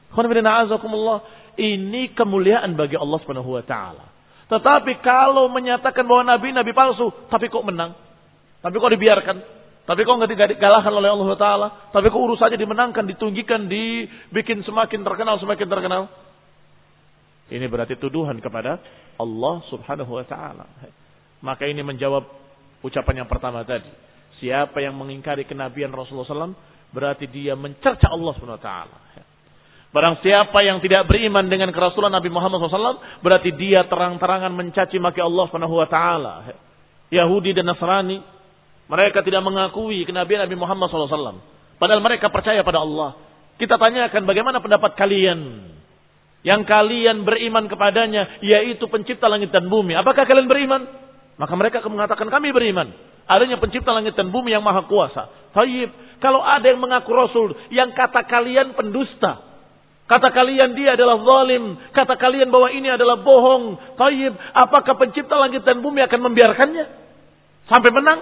Ini kemuliaan bagi Allah Subhanahu wa taala. Tetapi kalau menyatakan bahwa nabi nabi palsu, tapi kok menang? Tapi kok dibiarkan? Tapi kok enggak dikalahkan oleh Allah taala? Tapi kok urusannya dimenangkan, ditunggikan, dibikin semakin terkenal, semakin terkenal? Ini berarti tuduhan kepada Allah Subhanahu wa taala. Maka ini menjawab ucapan yang pertama tadi. Siapa yang mengingkari kenabian Rasulullah shallallahu alaihi wasallam, berarti dia mencerca Allah subhanahu wa taala. Barang siapa yang tidak beriman dengan kerasulan Nabi Muhammad shallallahu alaihi wasallam, berarti dia terang-terangan mencaci maki Allah subhanahu wa taala. Yahudi dan Nasrani, mereka tidak mengakui kenabian Nabi Muhammad shallallahu alaihi wasallam. Padahal mereka percaya pada Allah. Kita tanyakan, bagaimana pendapat kalian? Yang kalian beriman kepadanya, yaitu pencipta langit dan bumi. Apakah kalian beriman? Maka mereka akan mengatakan, kami beriman. Adanya pencipta langit dan bumi yang maha kuasa. Tayyib, kalau ada yang mengaku Rasul, yang kata kalian pendusta, kata kalian dia adalah zalim, kata kalian bahwa ini adalah bohong. Tayyib, apakah pencipta langit dan bumi akan membiarkannya sampai menang?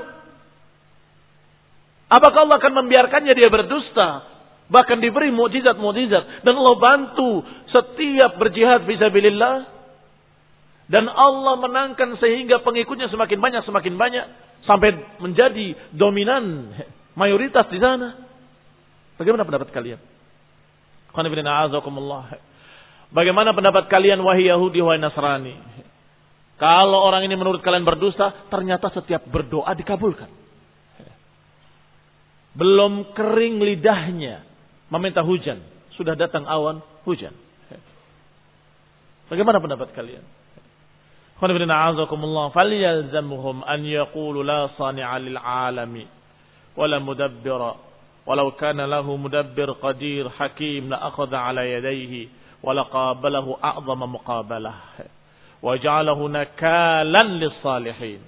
Apakah Allah akan membiarkannya dia berdusta? Bahkan diberi mukjizat-mukjizat. Dan Allah bantu setiap berjihad fisabilillah. Dan Allah menangkan sehingga pengikutnya semakin banyak, semakin banyak. Sampai menjadi dominan, mayoritas di sana. Bagaimana pendapat kalian? Bagaimana pendapat kalian, wahai Yahudi, wahai Nasrani? Kalau orang ini menurut kalian berdusta, ternyata setiap berdoa dikabulkan. Belum kering lidahnya meminta hujan, sudah datang awan hujan. Bagaimana pendapat kalian? فَلْيَلْزَمْهُمْ أَنْ يَقُولُوا لَا صَانِعَ لِلْعَالَمِ وَلَا مُدَبِّرَ وَلَوْ كَانَ لَهُ مُدَبِّرْ قَدِيرٌ حَكِيمٌ لَأَخَذَ عَلَى يَدَيْهِ وَلَقَابَلَهُ أَعْظَمَ مُقَابَلَةٍ وَجَعَلَهُ نَكَالًا لِلصَّالِحِينَ.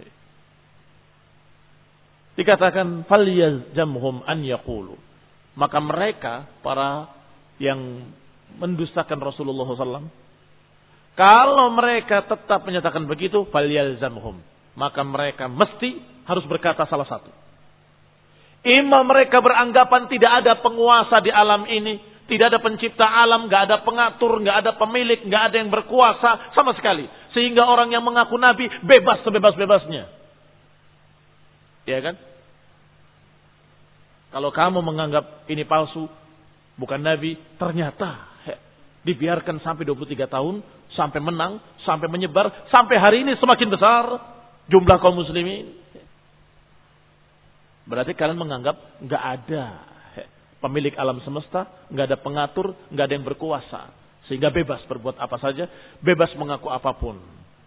Dikatakan فَلْيَلْزَمْهُمْ أَنْ يَقُولُوا, maka mereka, para yang mendustakan Rasulullah shallallahu alaihi wasallam, kalau mereka tetap menyatakan begitu, falyalzamhum, maka mereka mesti harus berkata salah satu. Imam mereka beranggapan tidak ada penguasa di alam ini, tidak ada pencipta alam, nggak ada pengatur, nggak ada pemilik, nggak ada yang berkuasa sama sekali, sehingga orang yang mengaku nabi bebas sebebas-bebasnya. Ya kan? Kalau kamu menganggap ini palsu, bukan nabi, ternyata he, dibiarkan sampai dua puluh tiga tahun, sampai menang, sampai menyebar, sampai hari ini semakin besar jumlah kaum muslimin. Berarti kalian menganggap nggak ada pemilik alam semesta, nggak ada pengatur, nggak ada yang berkuasa, sehingga bebas berbuat apa saja, bebas mengaku apapun.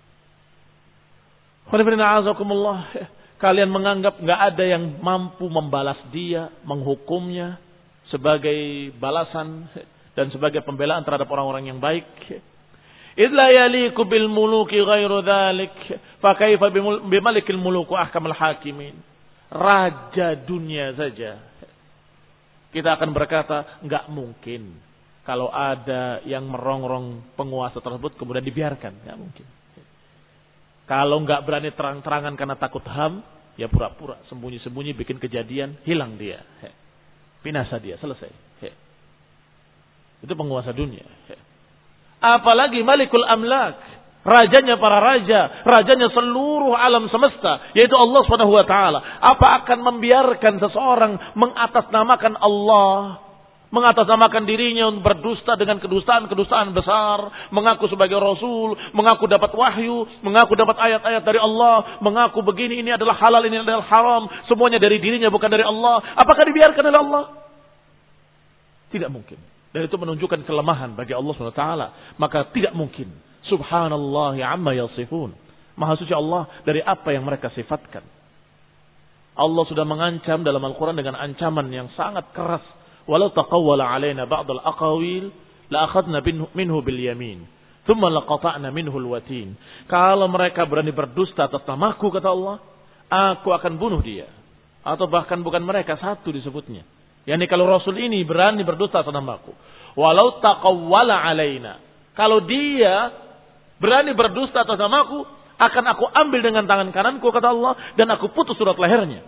Kalian menganggap nggak ada yang mampu membalas dia, menghukumnya sebagai balasan dan sebagai pembelaan terhadap orang-orang yang baik. Idla yaliku bil muluki ghairu dzalik, fa kaifa bimalikil muluku ahkamul hakimin. Raja dunia saja kita akan berkata enggak mungkin kalau ada yang merongrong penguasa tersebut kemudian dibiarkan, enggak mungkin. Kalau enggak berani terang-terangan karena takut ham, ya pura-pura sembunyi-sembunyi bikin kejadian, hilang dia. Binasa dia, selesai. Itu penguasa dunia. Apalagi Malikul Amlak, rajanya para raja, rajanya seluruh alam semesta, yaitu Allah Subhanahu wa taala. Apa akan membiarkan seseorang mengatasnamakan Allah, mengatasnamakan dirinya untuk berdusta dengan kedustaan-kedustaan besar, mengaku sebagai rasul, mengaku dapat wahyu, mengaku dapat ayat-ayat dari Allah, mengaku begini ini adalah halal, ini adalah haram, semuanya dari dirinya bukan dari Allah. Apakah dibiarkan oleh Allah? Tidak mungkin. Dan itu menunjukkan kelemahan bagi Allah subhanahu wa taala. Maka tidak mungkin. Subhanallah amma yasifun. Maha suci Allah dari apa yang mereka sifatkan. Allah sudah mengancam dalam Al-Quran dengan ancaman yang sangat keras. Walau taqawwala alaina ba'dal aqawil la akhadna minhu bil yamin. Thumma laqata'na minhu al-watin. Kalau mereka berani berdusta atas namaku, kata Allah, aku akan bunuh dia. Atau bahkan bukan mereka, satu disebutnya. Yani kalau Rasul ini berani berdusta atas namaku. Walau taqawwala alaina. Kalau dia berani berdusta atas namaku, akan aku ambil dengan tangan kananku, kata Allah, dan aku putus surat lehernya.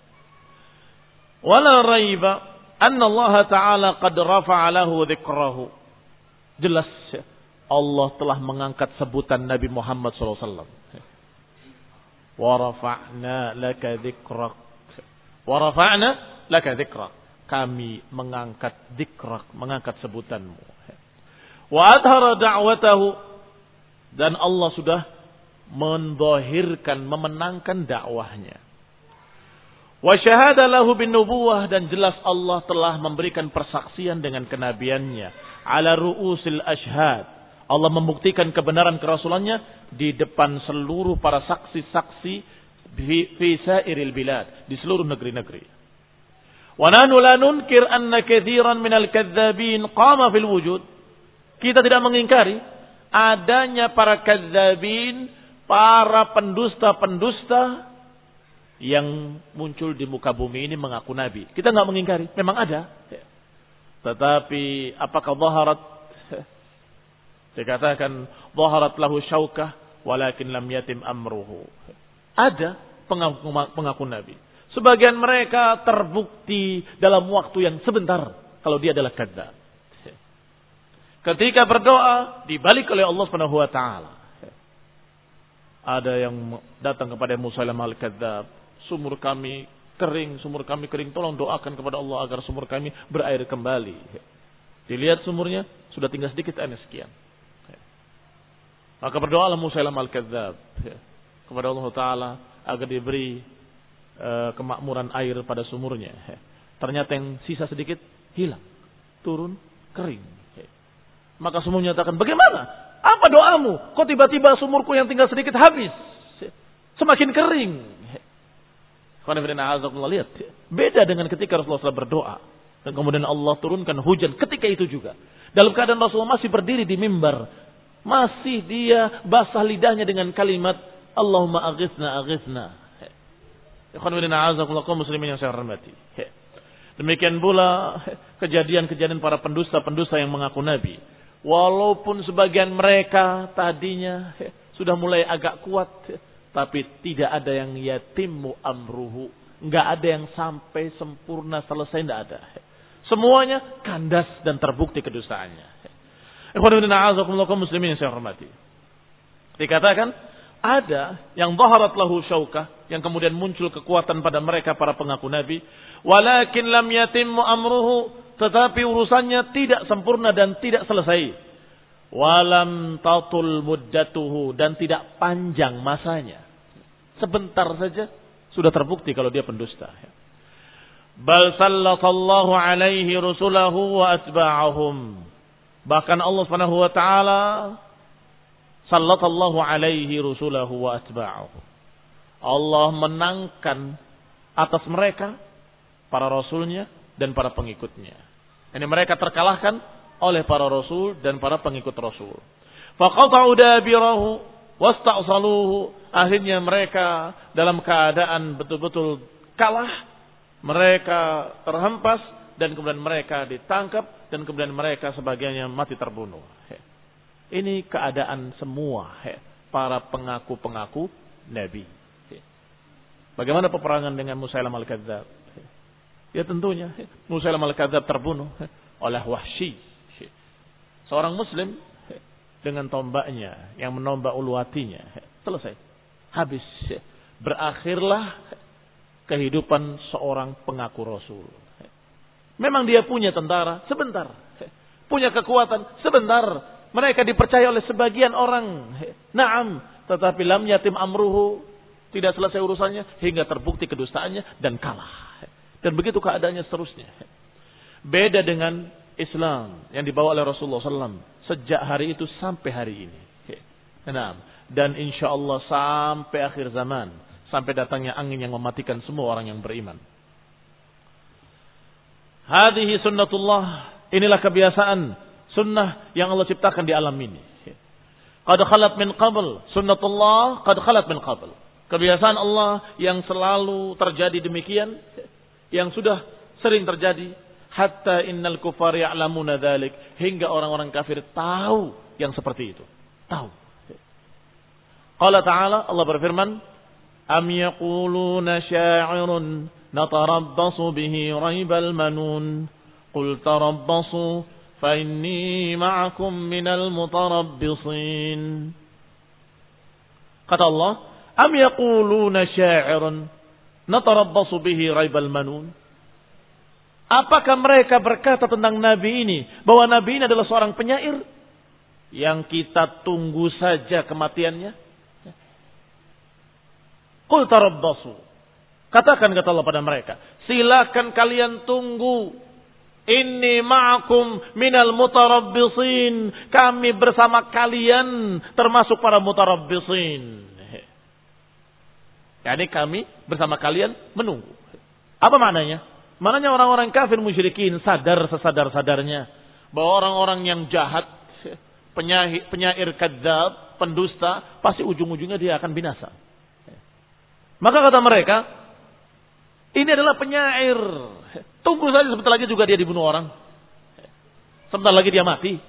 Wala raiba anna Allah Ta'ala qad rafa'a lahu dzikrahu. Jelas Allah telah mengangkat sebutan Nabi Muhammad sallallahu alaihi wasallam. Wa rafa'na laka dzikrak. Wa rafa'na laka dzikrak. Kami mengangkat dzikrak, mengangkat sebutanmu. Wa adhara da'watahu. Dan Allah sudah mendahirkan, memenangkan dakwahnya. Wa syahada lahu bin nubuwah, dan jelas Allah telah memberikan persaksian dengan kenabiannya. Ala ru'usil ashhad. Allah membuktikan kebenaran kerasulannya di depan seluruh para saksi-saksi fi sairil bilad, di seluruh negeri-negeri. Wa nahnu la nunkir anna katsiran minal kadzdzabin qama fil wujud. Kita tidak mengingkari adanya para kadzdzabin, para pendusta-pendusta yang muncul di muka bumi ini mengaku nabi. Kita enggak mengingkari, memang ada. Tetapi apakah zaharat? Dikatakan zaharat lahu syaukah walakin lam yatim amruhu. Ada pengaku, pengaku nabi. Sebagian mereka terbukti dalam waktu yang sebentar kalau dia adalah kadzdzab. Ketika berdoa dibalik oleh Allah Subhanahu wa taala. Ada yang datang kepada Musailamah al-Kadzdzab, sumur kami kering, sumur kami kering, tolong doakan kepada Allah agar sumur kami berair kembali. Dilihat sumurnya sudah tinggal sedikit air sekian. Maka berdoalah Musailamah al-Kadzdzab kepada Allah Taala agar diberi uh, kemakmuran air pada sumurnya. Ternyata yang sisa sedikit hilang, turun kering. Maka semua menyatakan, bagaimana? Apa doamu? Kok tiba-tiba sumurku yang tinggal sedikit habis? Semakin kering. Lihat, beda dengan ketika Rasulullah berdoa. Dan kemudian Allah turunkan hujan ketika itu juga. Dalam keadaan Rasulullah masih berdiri di mimbar. Masih dia basah lidahnya dengan kalimat, Allahumma aghithna, aghithna. Muslimin yang saya hormati. Demikian pula kejadian-kejadian para pendusta-pendusta yang mengaku nabi. Walaupun sebagian mereka tadinya sudah mulai agak kuat, tapi tidak ada yang yatimmu amruhu. Enggak ada yang sampai sempurna selesai, enggak ada. Semuanya kandas dan terbukti kedustaannya. Muslimin yang saya hormati. Dikatakan ada yang zaharat lahu syaukah, yang kemudian muncul kekuatan pada mereka para pengaku nabi. Walakin lam yatimmu amruhu, tetapi urusannya tidak sempurna dan tidak selesai. Walam tatul muddatuhu, dan tidak panjang masanya. Sebentar saja sudah terbukti kalau dia pendusta. Bal sallatallahu alaihi rusulahu wa atba'ahum. Bahkan Allah Subhanahu wa taala sallatallahu alaihi rusulahu wa atba'ahum. Allah menangkan atas mereka para rasulnya dan para pengikutnya. Ini mereka terkalahkan oleh para rasul dan para pengikut rasul. Faqata'u dabirahu wasta'saluhu. Akhirnya mereka dalam keadaan betul-betul kalah. Mereka terhempas dan kemudian mereka ditangkap dan kemudian mereka sebagiannya mati terbunuh. Ini keadaan semua para pengaku-pengaku nabi. Bagaimana peperangan dengan Musailamah al-Kadzdzab? Ya tentunya Musailamah al-Kadzdzab terbunuh oleh Wahsy, seorang muslim, dengan tombaknya yang menombak ulu hatinya. Selesai, habis. Berakhirlah kehidupan seorang pengaku rasul. Memang dia punya tentara sebentar, punya kekuatan sebentar, mereka dipercaya oleh sebagian orang. Naam, tetapi lam yatim amruhu, tidak selesai urusannya hingga terbukti kedustaannya dan kalah. Dan begitu keadaannya seterusnya. Beda dengan Islam yang dibawa oleh Rasulullah sallallahu alaihi wasallam sejak hari itu sampai hari ini. Nah, dan insya Allah sampai akhir zaman, sampai datangnya angin yang mematikan semua orang yang beriman. Hadhihi sunnatullah, inilah kebiasaan sunnah yang Allah ciptakan di alam ini. Qad khalat min qabl, sunnatullah qad khalat min qabl. Kebiasaan Allah yang selalu terjadi demikian, yang sudah sering terjadi. Hatta innal kufar ya'lamuna dzalik, hingga orang-orang kafir tahu yang seperti itu. Tahu. Qala ta'ala, Allah berfirman, am yaquluna sya'irun natarabbasu bihi raibal manun qul tarabbasu fa inni ma'akum minal mutarabbisin. Kata Allah, am yaquluna sya'irun natarabbasu bihi raibal manun. Apakah mereka berkata tentang Nabi ini bahwa Nabi ini adalah seorang penyair yang kita tunggu saja kematiannya? Qul tarabbasu. Katakan kata Allah pada mereka, silakan kalian tunggu. Inni ma'akum minal mutarabbisin. Kami bersama kalian termasuk para mutarabbisin. Yani kami bersama kalian menunggu. Apa maknanya? Maknanya orang-orang kafir musyrikin sadar sesadar-sadarnya bahwa orang-orang yang jahat, penyair, penyair kadzab, pendusta, pasti ujung-ujungnya dia akan binasa. Maka kata mereka, ini adalah penyair. Tunggu saja, sebentar lagi juga dia dibunuh orang. Sebentar lagi dia mati.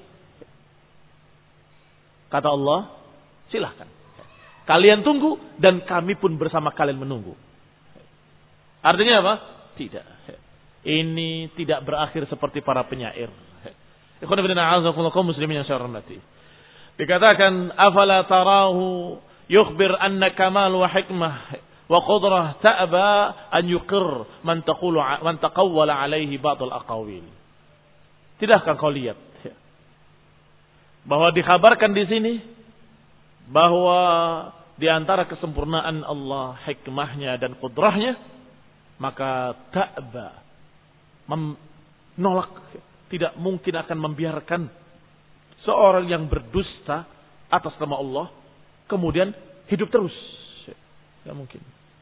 Kata Allah, silahkan. Kalian tunggu dan kami pun bersama kalian menunggu. Artinya apa? Tidak. Ini tidak berakhir seperti para penyair. Ikhwan fillah, a'azakumullah kaum muslimin yang saya hormati. Dikatakan, afala tarahu yukhbir anna kamal wa hikmah wa qudrah ta'ba an yuqir man taqulu man taqawwala alaihi ba'd al-aqawil. Tidakkah kau lihat bahwa dikhabarkan di sini bahwa di antara kesempurnaan Allah, hikmahnya dan kudrahnya, maka ta'ba menolak, tidak mungkin akan membiarkan seorang yang berdusta atas nama Allah kemudian hidup terus. Tidak mungkin.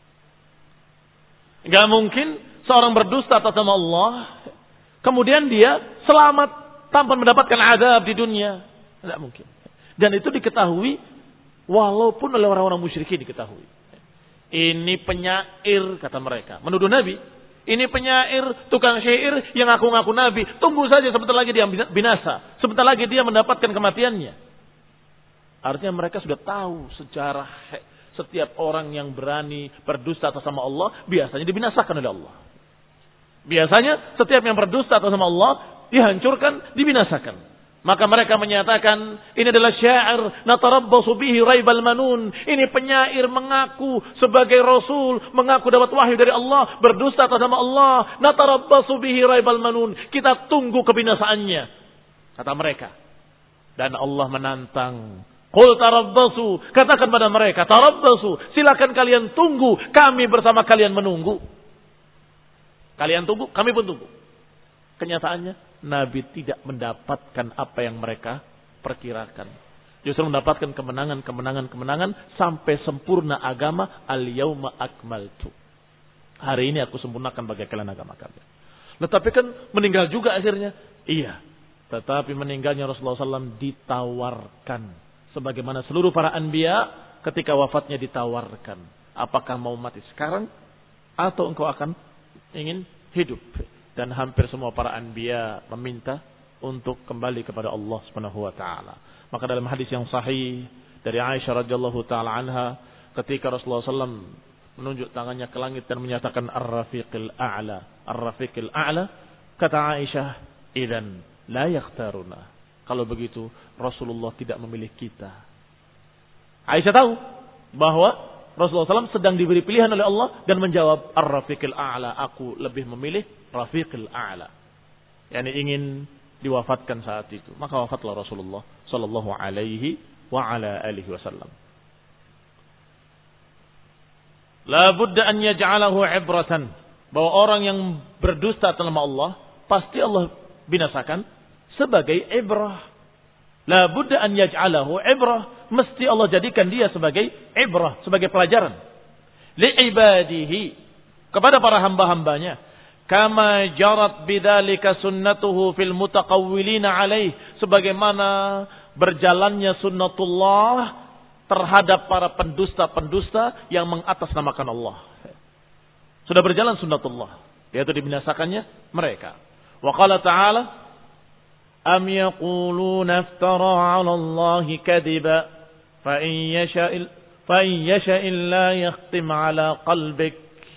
Tidak mungkin seorang berdusta atas nama Allah kemudian dia selamat tanpa mendapatkan azab di dunia. Tidak mungkin. Dan itu diketahui walaupun oleh orang-orang musyrikin diketahui. Ini penyair kata mereka, menuduh Nabi. Ini penyair, tukang syair yang ngaku-ngaku Nabi. Tunggu saja, sebentar lagi dia binasa. Sebentar lagi dia mendapatkan kematiannya. Artinya mereka sudah tahu sejarah setiap orang yang berani berdusta atas nama Allah biasanya dibinasakan oleh Allah. Biasanya setiap yang berdusta atas nama Allah dihancurkan, dibinasakan. Maka mereka menyatakan ini adalah syair natarabbasu bihi raibal manun. Ini penyair mengaku sebagai rasul, mengaku dapat wahyu dari Allah, berdusta atas nama Allah. Natarabbasu bihi raibal manun. Kita tunggu kebinasaannya, kata mereka. Dan Allah menantang, qul tarabbasu, katakan pada mereka, tarabbasu, silakan kalian tunggu, kami bersama kalian menunggu. Kalian tunggu, kami pun tunggu. Kenyataannya Nabi tidak mendapatkan apa yang mereka perkirakan. Justru mendapatkan kemenangan, kemenangan, kemenangan sampai sempurna agama. Al-yauma akmaltu. Hari ini aku sempurnakan bagi kalian agama kalian. Tetapi kan meninggal juga akhirnya. Iya. Tetapi meninggalnya Rasulullah shallallahu alaihi wasallam ditawarkan. Sebagaimana seluruh para anbiya ketika wafatnya ditawarkan. Apakah mau mati sekarang atau engkau akan ingin hidup? Dan hampir semua para anbiya meminta untuk kembali kepada Allah Subhanahu wa taala. Maka dalam hadis yang sahih dari Aisyah radhiyallahu taala anha, ketika Rasulullah shallallahu alaihi wasallam menunjuk tangannya ke langit dan menyatakan Ar-Rafiqil A'la, Ar-Rafiqil A'la, kata Aisyah, "Idzan la yakhtaruna." Kalau begitu Rasulullah tidak memilih kita. Aisyah tahu bahwa Rasulullah shallallahu alaihi wasallam sedang diberi pilihan oleh Allah dan menjawab Ar-Rafiqil A'la, aku lebih memilih Rafiqil A'la. Yani ingin diwafatkan saat itu. Maka wafatlah Rasulullah sallallahu alaihi wa ala alihi wasallam. La budda an yaj'alahu 'ibratan, bahwa orang yang berdusta atas nama Allah pasti Allah binasakan sebagai ibrah. La budda an yaj'alahu ibrah. Mesti Allah jadikan dia sebagai ibrah, sebagai pelajaran. Li'ibadihi. Kepada para hamba-hambanya. Kama jarat bidzalika sunnatuhu fil mutaqawwilina alaih. Sebagaimana berjalannya sunnatullah terhadap para pendusta-pendusta yang mengatasnamakan Allah. Sudah berjalan sunnatullah, yaitu dibinasakannya mereka. Wa qala ta'ala, am yaquluna iftara 'ala Allahi kadiba fa in yasha'il fa in yasha'il la yakhtim 'ala qalbik.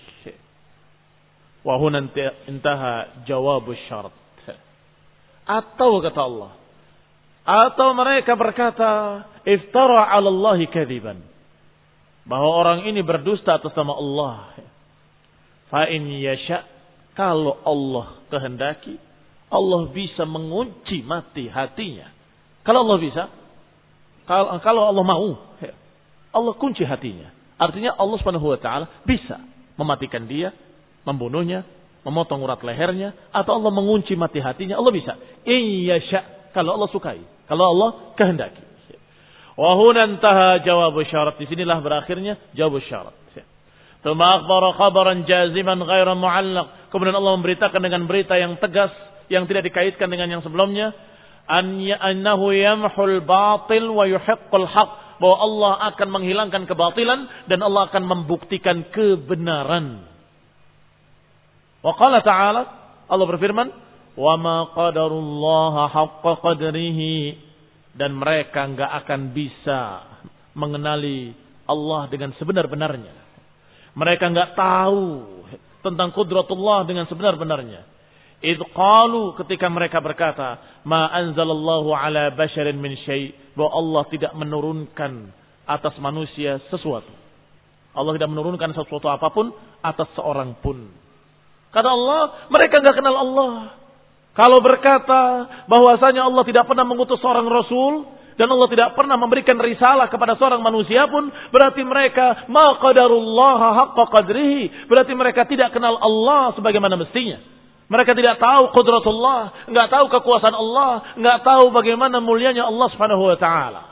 Wa huna intaha jawab syarat. Atau kata Allah, atau mereka berkata iftara 'ala Allahi kadiban, bahwa orang ini berdusta atas nama Allah. Fa in yasha, kalau Allah kehendaki, Allah bisa mengunci mati hatinya. Kalau Allah bisa, kalau, kalau Allah mau, Allah kunci hatinya. Artinya Allah Subhanahu wa taala bisa mematikan dia, membunuhnya, memotong urat lehernya, atau Allah mengunci mati hatinya. Allah bisa. In yasha, kalau Allah sukai, kalau Allah kehendaki. Wa huna intaha jawab syarat. Di sinilah berakhirnya jawab syarat. Tsumma akhbara khabaran jaziman ghaira mu'allaq. Kemudian Allah memberitakan dengan berita yang tegas yang tidak dikaitkan dengan yang sebelumnya, an annahu yamhul batil wa yuhiqqul haq, bahwa Allah akan menghilangkan kebatilan dan Allah akan membuktikan kebenaran. Wa qala ta'ala, Allah berfirman, wa ma qadarullaha haqqa qadrihi, dan mereka enggak akan bisa mengenali Allah dengan sebenar-benarnya. Mereka enggak tahu tentang qudratullah dengan sebenar-benarnya. Idh qalu, ketika mereka berkata, ma anzalallahu ala basharin min syai', bahwa Allah tidak menurunkan atas manusia sesuatu. Allah tidak menurunkan sesuatu apapun atas seorang pun. Kata Allah, mereka enggak kenal Allah. Kalau berkata bahwasanya Allah tidak pernah mengutus seorang rasul dan Allah tidak pernah memberikan risalah kepada seorang manusia pun, berarti mereka ma qadarullaha haqqa qadrihi, berarti mereka tidak kenal Allah sebagaimana mestinya. Mereka tidak tahu qudratullah, enggak tahu kekuasaan Allah, enggak tahu bagaimana mulianya Allah Subhanahu wa taala.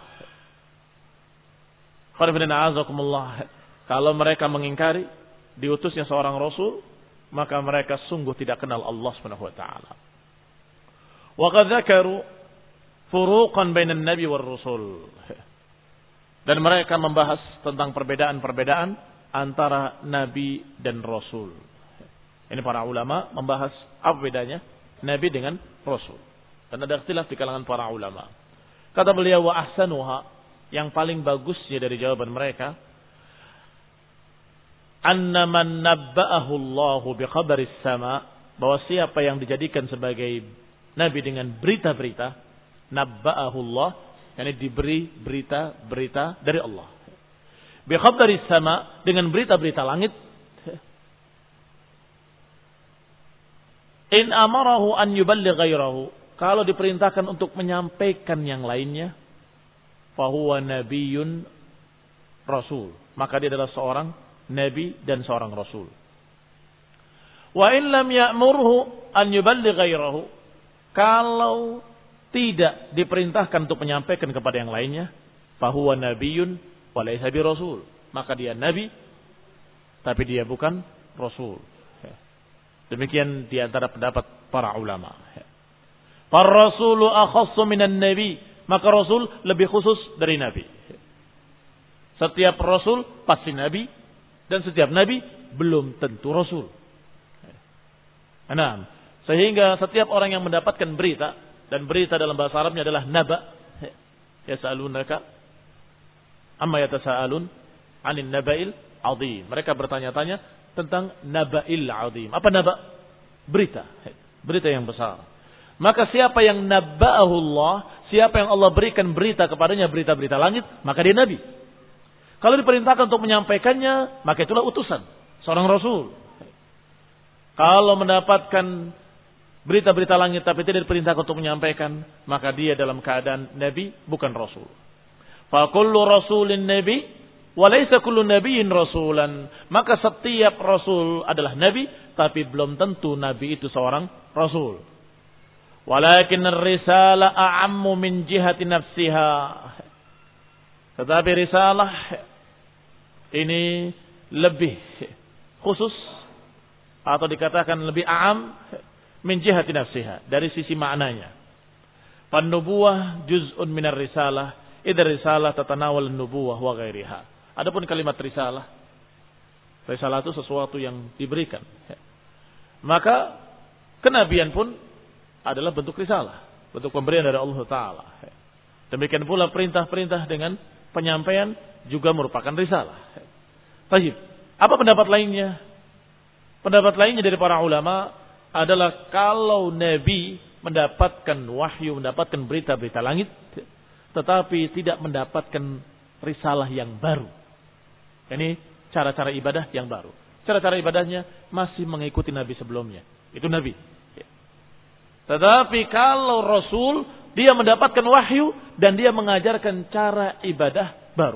Kalau mereka mengingkari diutusnya seorang rasul, maka mereka sungguh tidak kenal Allah Subhanahu wa taala. Wa qad dzakaru furuqan bainan nabi war rasul. Dan mereka membahas tentang perbedaan-perbedaan antara nabi dan rasul. Ini para ulama membahas apa bedanya nabi dengan rasul. Dan ada ikhtilaf di kalangan para ulama. Kata beliau, wa ahsanuha, yang paling bagusnya dari jawaban mereka, anna man nabba'ahu Allahu bi khabaris sama, bahwa siapa yang dijadikan sebagai nabi dengan berita-berita, nabba'ahu Allah, yakni diberi berita-berita dari Allah. Bi khabaris sama, dengan berita-berita langit. In amarahu an yuballigh ghairahu, kalau diperintahkan untuk menyampaikan yang lainnya, fahuwa nabiyyun rasul, maka dia adalah seorang nabi dan seorang rasul. Wa in lam ya'murhu an yuballigh ghairahu, kalau tidak diperintahkan untuk menyampaikan kepada yang lainnya, fahuwa nabiyyun wa laysa bi rasul, maka dia nabi tapi dia bukan rasul. Demikian di antara pendapat para ulama. Par rasulu akhassu minan nabi, maka rasul lebih khusus dari nabi. Setiap rasul pasti nabi, dan setiap nabi belum tentu rasul. Nah, sehingga setiap orang yang mendapatkan berita, dan berita dalam bahasa Arabnya adalah naba, yas'alunaka amma yatasaalun 'anil naba'il 'azim. Mereka bertanya-tanya tentang naba'il 'azim. Apa naba? Berita. Berita yang besar. Maka siapa yang naba'ahu Allah, siapa yang Allah berikan berita kepadanya, berita-berita langit, maka dia nabi. Kalau diperintahkan untuk menyampaikannya, maka itulah utusan, seorang rasul. Kalau mendapatkan berita-berita langit tapi tidak diperintahkan untuk menyampaikan, maka dia dalam keadaan nabi, bukan rasul. Fa kullu rasulin nabi wa laysa kullu nabiyyin rasulan. Maka setiap rasul adalah nabi, tapi belum tentu nabi itu seorang rasul. Walakin ar-risalah a'ammu min jihati nafsiha. Tetapi risalah ini lebih khusus atau dikatakan lebih a'am min jihati nafsiha, dari sisi maknanya. Pan-nubuwah juz'un minar risalah, idza risalah tatanawal an-nubuwah wa ghairiha. Adapun kalimat risalah, risalah itu sesuatu yang diberikan. Maka kenabian pun adalah bentuk risalah, bentuk pemberian dari Allah Ta'ala. Demikian pula perintah-perintah dengan penyampaian juga merupakan risalah. Baik, apa pendapat lainnya? Pendapat lainnya dari para ulama adalah kalau Nabi mendapatkan wahyu, mendapatkan berita-berita langit, tetapi tidak mendapatkan risalah yang baru. Ini cara-cara ibadah yang baru. Cara-cara ibadahnya masih mengikuti Nabi sebelumnya. Itu Nabi. Tetapi kalau Rasul, dia mendapatkan wahyu dan dia mengajarkan cara ibadah baru.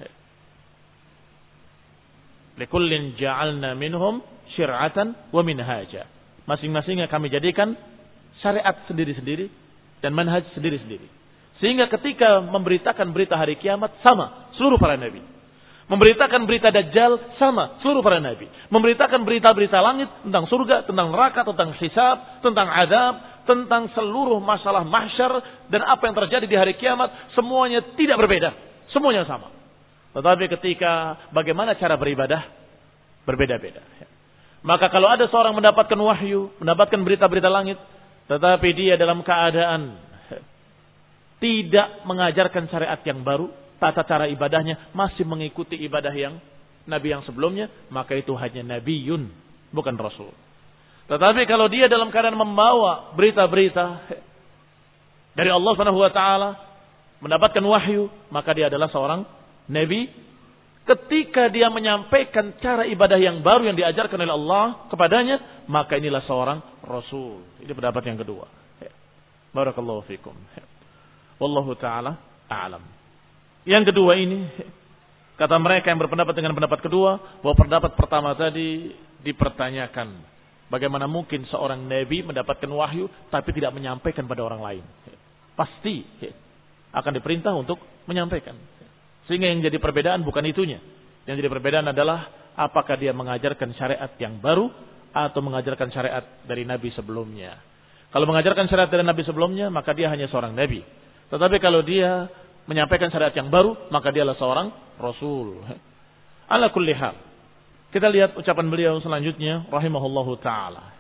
Likullin ja'alna minhum syir'atan wa minhaja. Masing-masingnya kami jadikan syariat sendiri-sendiri dan manhaj sendiri-sendiri. Sehingga ketika memberitakan berita hari kiamat sama seluruh para nabi. Memberitakan berita Dajjal sama seluruh para nabi. Memberitakan berita-berita langit tentang surga, tentang neraka, tentang hisab, tentang azab, tentang seluruh masalah mahsyar dan apa yang terjadi di hari kiamat, semuanya tidak berbeda. Semuanya sama. Tetapi ketika bagaimana cara beribadah, berbeda-beda. Maka kalau ada seorang mendapatkan wahyu, mendapatkan berita-berita langit, tetapi dia dalam keadaan tidak mengajarkan syariat yang baru, tata cara ibadahnya masih mengikuti ibadah yang nabi yang sebelumnya, maka itu hanya nabiyun, bukan rasul. Tetapi kalau dia dalam keadaan membawa berita-berita dari Allah Subhanahu wa taala, mendapatkan wahyu, maka dia adalah seorang nabi. Ketika dia menyampaikan cara ibadah yang baru yang diajarkan oleh Allah kepadanya, maka inilah seorang rasul. Ini pendapat yang kedua. Barakallahu fikum. Wallahu taala a'lam. Yang kedua ini, kata mereka yang berpendapat dengan pendapat kedua, bahwa pendapat pertama tadi dipertanyakan. Bagaimana mungkin seorang nabi mendapatkan wahyu tapi tidak menyampaikan pada orang lain? Pasti akan diperintah untuk menyampaikan. Sehingga yang jadi perbedaan bukan itunya. Yang jadi perbedaan adalah apakah dia mengajarkan syariat yang baru atau mengajarkan syariat dari nabi sebelumnya. Kalau mengajarkan syariat dari nabi sebelumnya, maka dia hanya seorang nabi. Tetapi kalau dia menyampaikan syariat yang baru, maka dia adalah seorang rasul. Ala kulli hal. Kita lihat ucapan beliau selanjutnya, rahimahullahu ta'ala.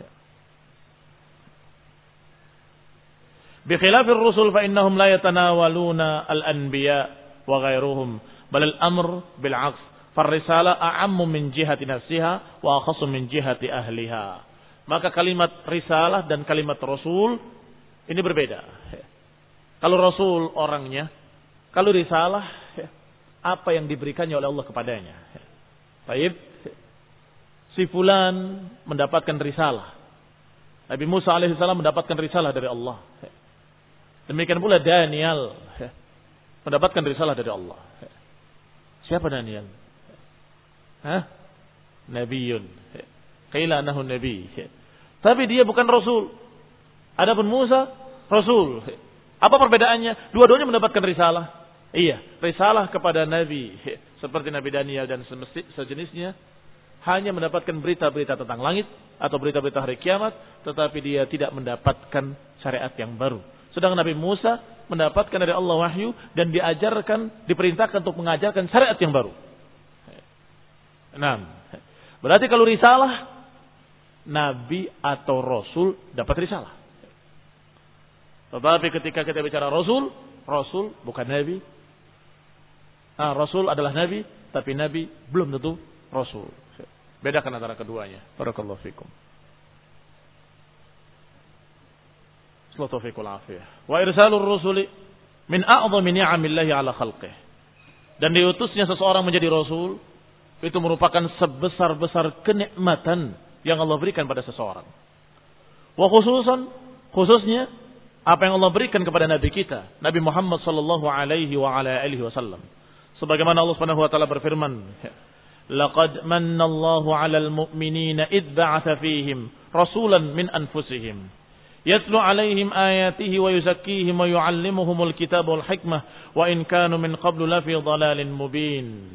Bi khilafir rusul fa innahum la yatanawaluna al-anbiya wa ghairuhum, bal al-amr bil 'aks. Far-risalah a'ammu min jihati nafsiha wa akhassu min jihati ahliha. Maka kalimat risalah dan kalimat rasul ini berbeda. Kalau rasul orangnya, kalau risalah, apa yang diberikannya oleh Allah kepadanya. Baik, si fulan mendapatkan risalah. Nabi Musa alaihissalam mendapatkan risalah dari Allah. Demikian pula Daniel mendapatkan risalah dari Allah. Siapa Daniel? Hah? Nabiyun. Qila annahu nabi. Tapi dia bukan rasul. Adapun Musa rasul. Apa perbedaannya? Dua-duanya mendapatkan risalah. Iya, risalah kepada Nabi seperti Nabi Daniel dan sejenisnya hanya mendapatkan berita-berita tentang langit atau berita-berita hari kiamat, tetapi dia tidak mendapatkan syariat yang baru. Sedangkan Nabi Musa mendapatkan dari Allah wahyu dan diajarkan, diperintahkan untuk mengajarkan syariat yang baru. Nah, berarti kalau risalah, Nabi atau Rasul dapat risalah. Tetapi ketika kita bicara Rasul, Rasul bukan Nabi. Nah, Rasul adalah Nabi, tapi Nabi belum tentu Rasul. Bedakan antara keduanya. Barakallahu fikum. Sallallahu alaihi wasallam. Wa irsalur rusuli min a'zami ni'amillahi 'ala khalqihi. Dan diutusnya seseorang menjadi rasul itu merupakan sebesar-besar kenikmatan yang Allah berikan pada seseorang. Wa khususan, khususnya apa yang Allah berikan kepada Nabi kita, Nabi Muhammad sallallahu alaihi wa ala alihi wasallam. Sebagaimana Allah Subhanahu wa taala berfirman, "Laqad manna Allahu 'alal mu'minina id ba'atsa fihim rasulan min anfusihim Yatlu alaihim ayatihi wa yuzakkihim wa yu'allimuhumul kitab wal hikmah wa in kanu min qablu lafi dhalalin mubin.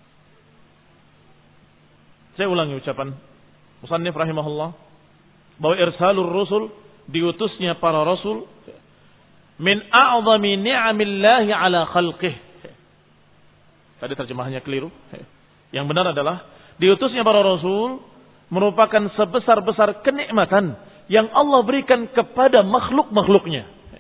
Saya ulangi ucapan musannif rahimahullah bahwa irsalur rusul, diutusnya para rasul, min a'zami ni'amillahi ala khalqih. Tadi terjemahannya keliru. Yang benar adalah diutusnya para rasul merupakan sebesar-besar kenikmatan yang Allah berikan kepada makhluk-makhluknya.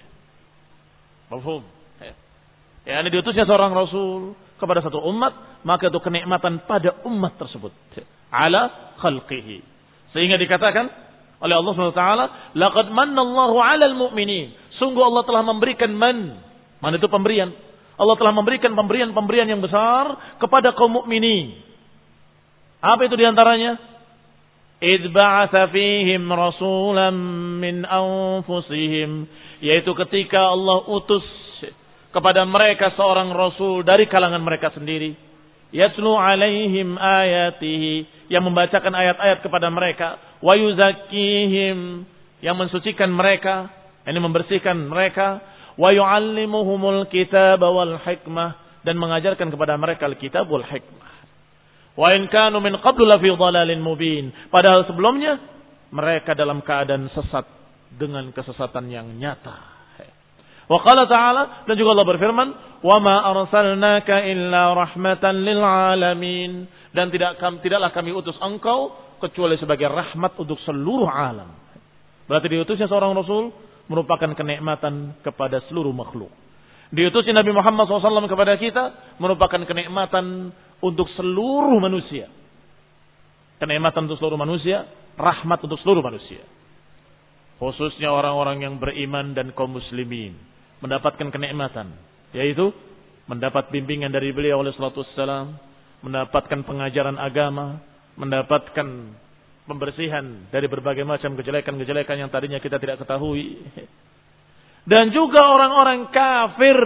Mafhum? Ya, ini diutusnya seorang rasul kepada satu umat, maka itu kenikmatan pada umat tersebut. Ala khalqihi. Sehingga dikatakan oleh Allah subhanahu wa taala, laqad manna Allahu 'alal mu'minin. Sungguh Allah telah memberikan man. Man itu pemberian. Allah telah memberikan pemberian-pemberian yang besar kepada kaum mukminin. Apa itu diantaranya? Idz ba'atsa fihim rasulan min anfusihim, yaitu ketika Allah utus kepada mereka seorang rasul dari kalangan mereka sendiri. Yatlu alaihim ayatihi, yang membacakan ayat-ayat kepada mereka. Wa yuzakkihim, yang mensucikan mereka, ini membersihkan mereka. Wa yu'allimuhumul kitab wal hikmah, dan mengajarkan kepada mereka al-kitab wal hikmah. Wa in kanu min qablu lafi dhalalin mubin, padahal sebelumnya mereka dalam keadaan sesat dengan kesesatan yang nyata. Wa qala ta'ala, dan juga Allah berfirman, wa ma arsalnaka illa rahmatan lil alamin, dan tidak tidaklah kami utus engkau kecuali sebagai rahmat untuk seluruh alam. Berarti diutusnya seorang rasul merupakan kenikmatan kepada seluruh makhluk. Diutusnya Nabi Muhammad shallallahu alaihi wasallam kepada kita merupakan kenikmatan untuk seluruh manusia. Kenikmatan untuk seluruh manusia, rahmat untuk seluruh manusia. Khususnya orang-orang yang beriman dan kaum muslimin mendapatkan kenikmatan, yaitu mendapat bimbingan dari beliau alaihi salatu wassalam, mendapatkan pengajaran agama, mendapatkan pembersihan dari berbagai macam kejelekan-kejelekan yang tadinya kita tidak ketahui. Dan juga orang-orang kafir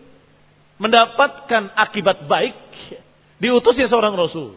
mendapatkan akibat baik diutusnya seorang rasul.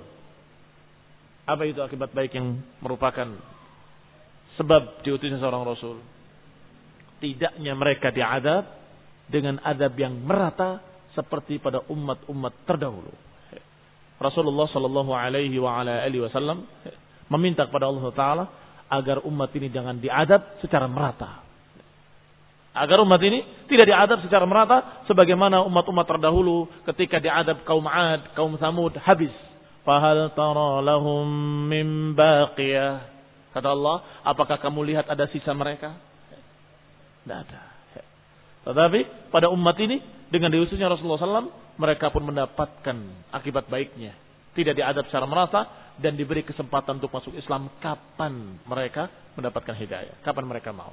Apa itu akibat baik yang merupakan sebab diutusnya seorang rasul? Tidaknya mereka diadab dengan adab yang merata seperti pada umat-umat terdahulu. Rasulullah sallallahu alaihi wa ala alihi wasallam meminta kepada Allah Taala agar umat ini jangan diadab secara merata. Agar umat ini tidak diadab secara merata sebagaimana umat-umat terdahulu ketika diadab kaum 'Ad, kaum Tsamud habis. Fahal tara lahum min baqiyah. Kata Allah, apakah kamu lihat ada sisa mereka? Tidak ada. Tetapi pada umat ini dengan diutusnya Rasulullah sallallahu alaihi wasallam, mereka pun mendapatkan akibat baiknya. Tidak diadab secara merata dan diberi kesempatan untuk masuk Islam kapan mereka mendapatkan hidayah, kapan mereka mau.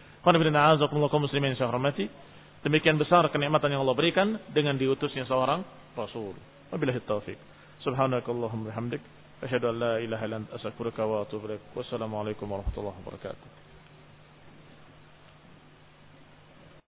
Muslimin yang hormati, demikian besar kenikmatan yang Allah berikan dengan diutusnya seorang Rasul. Wabillahi taufiq. Subhanakallahumma wa bihamdik, asyhadu an la ilaha illa anta astaghfiruka wa atubu ilaik. Wassalamualaikum warahmatullahi wabarakatuh.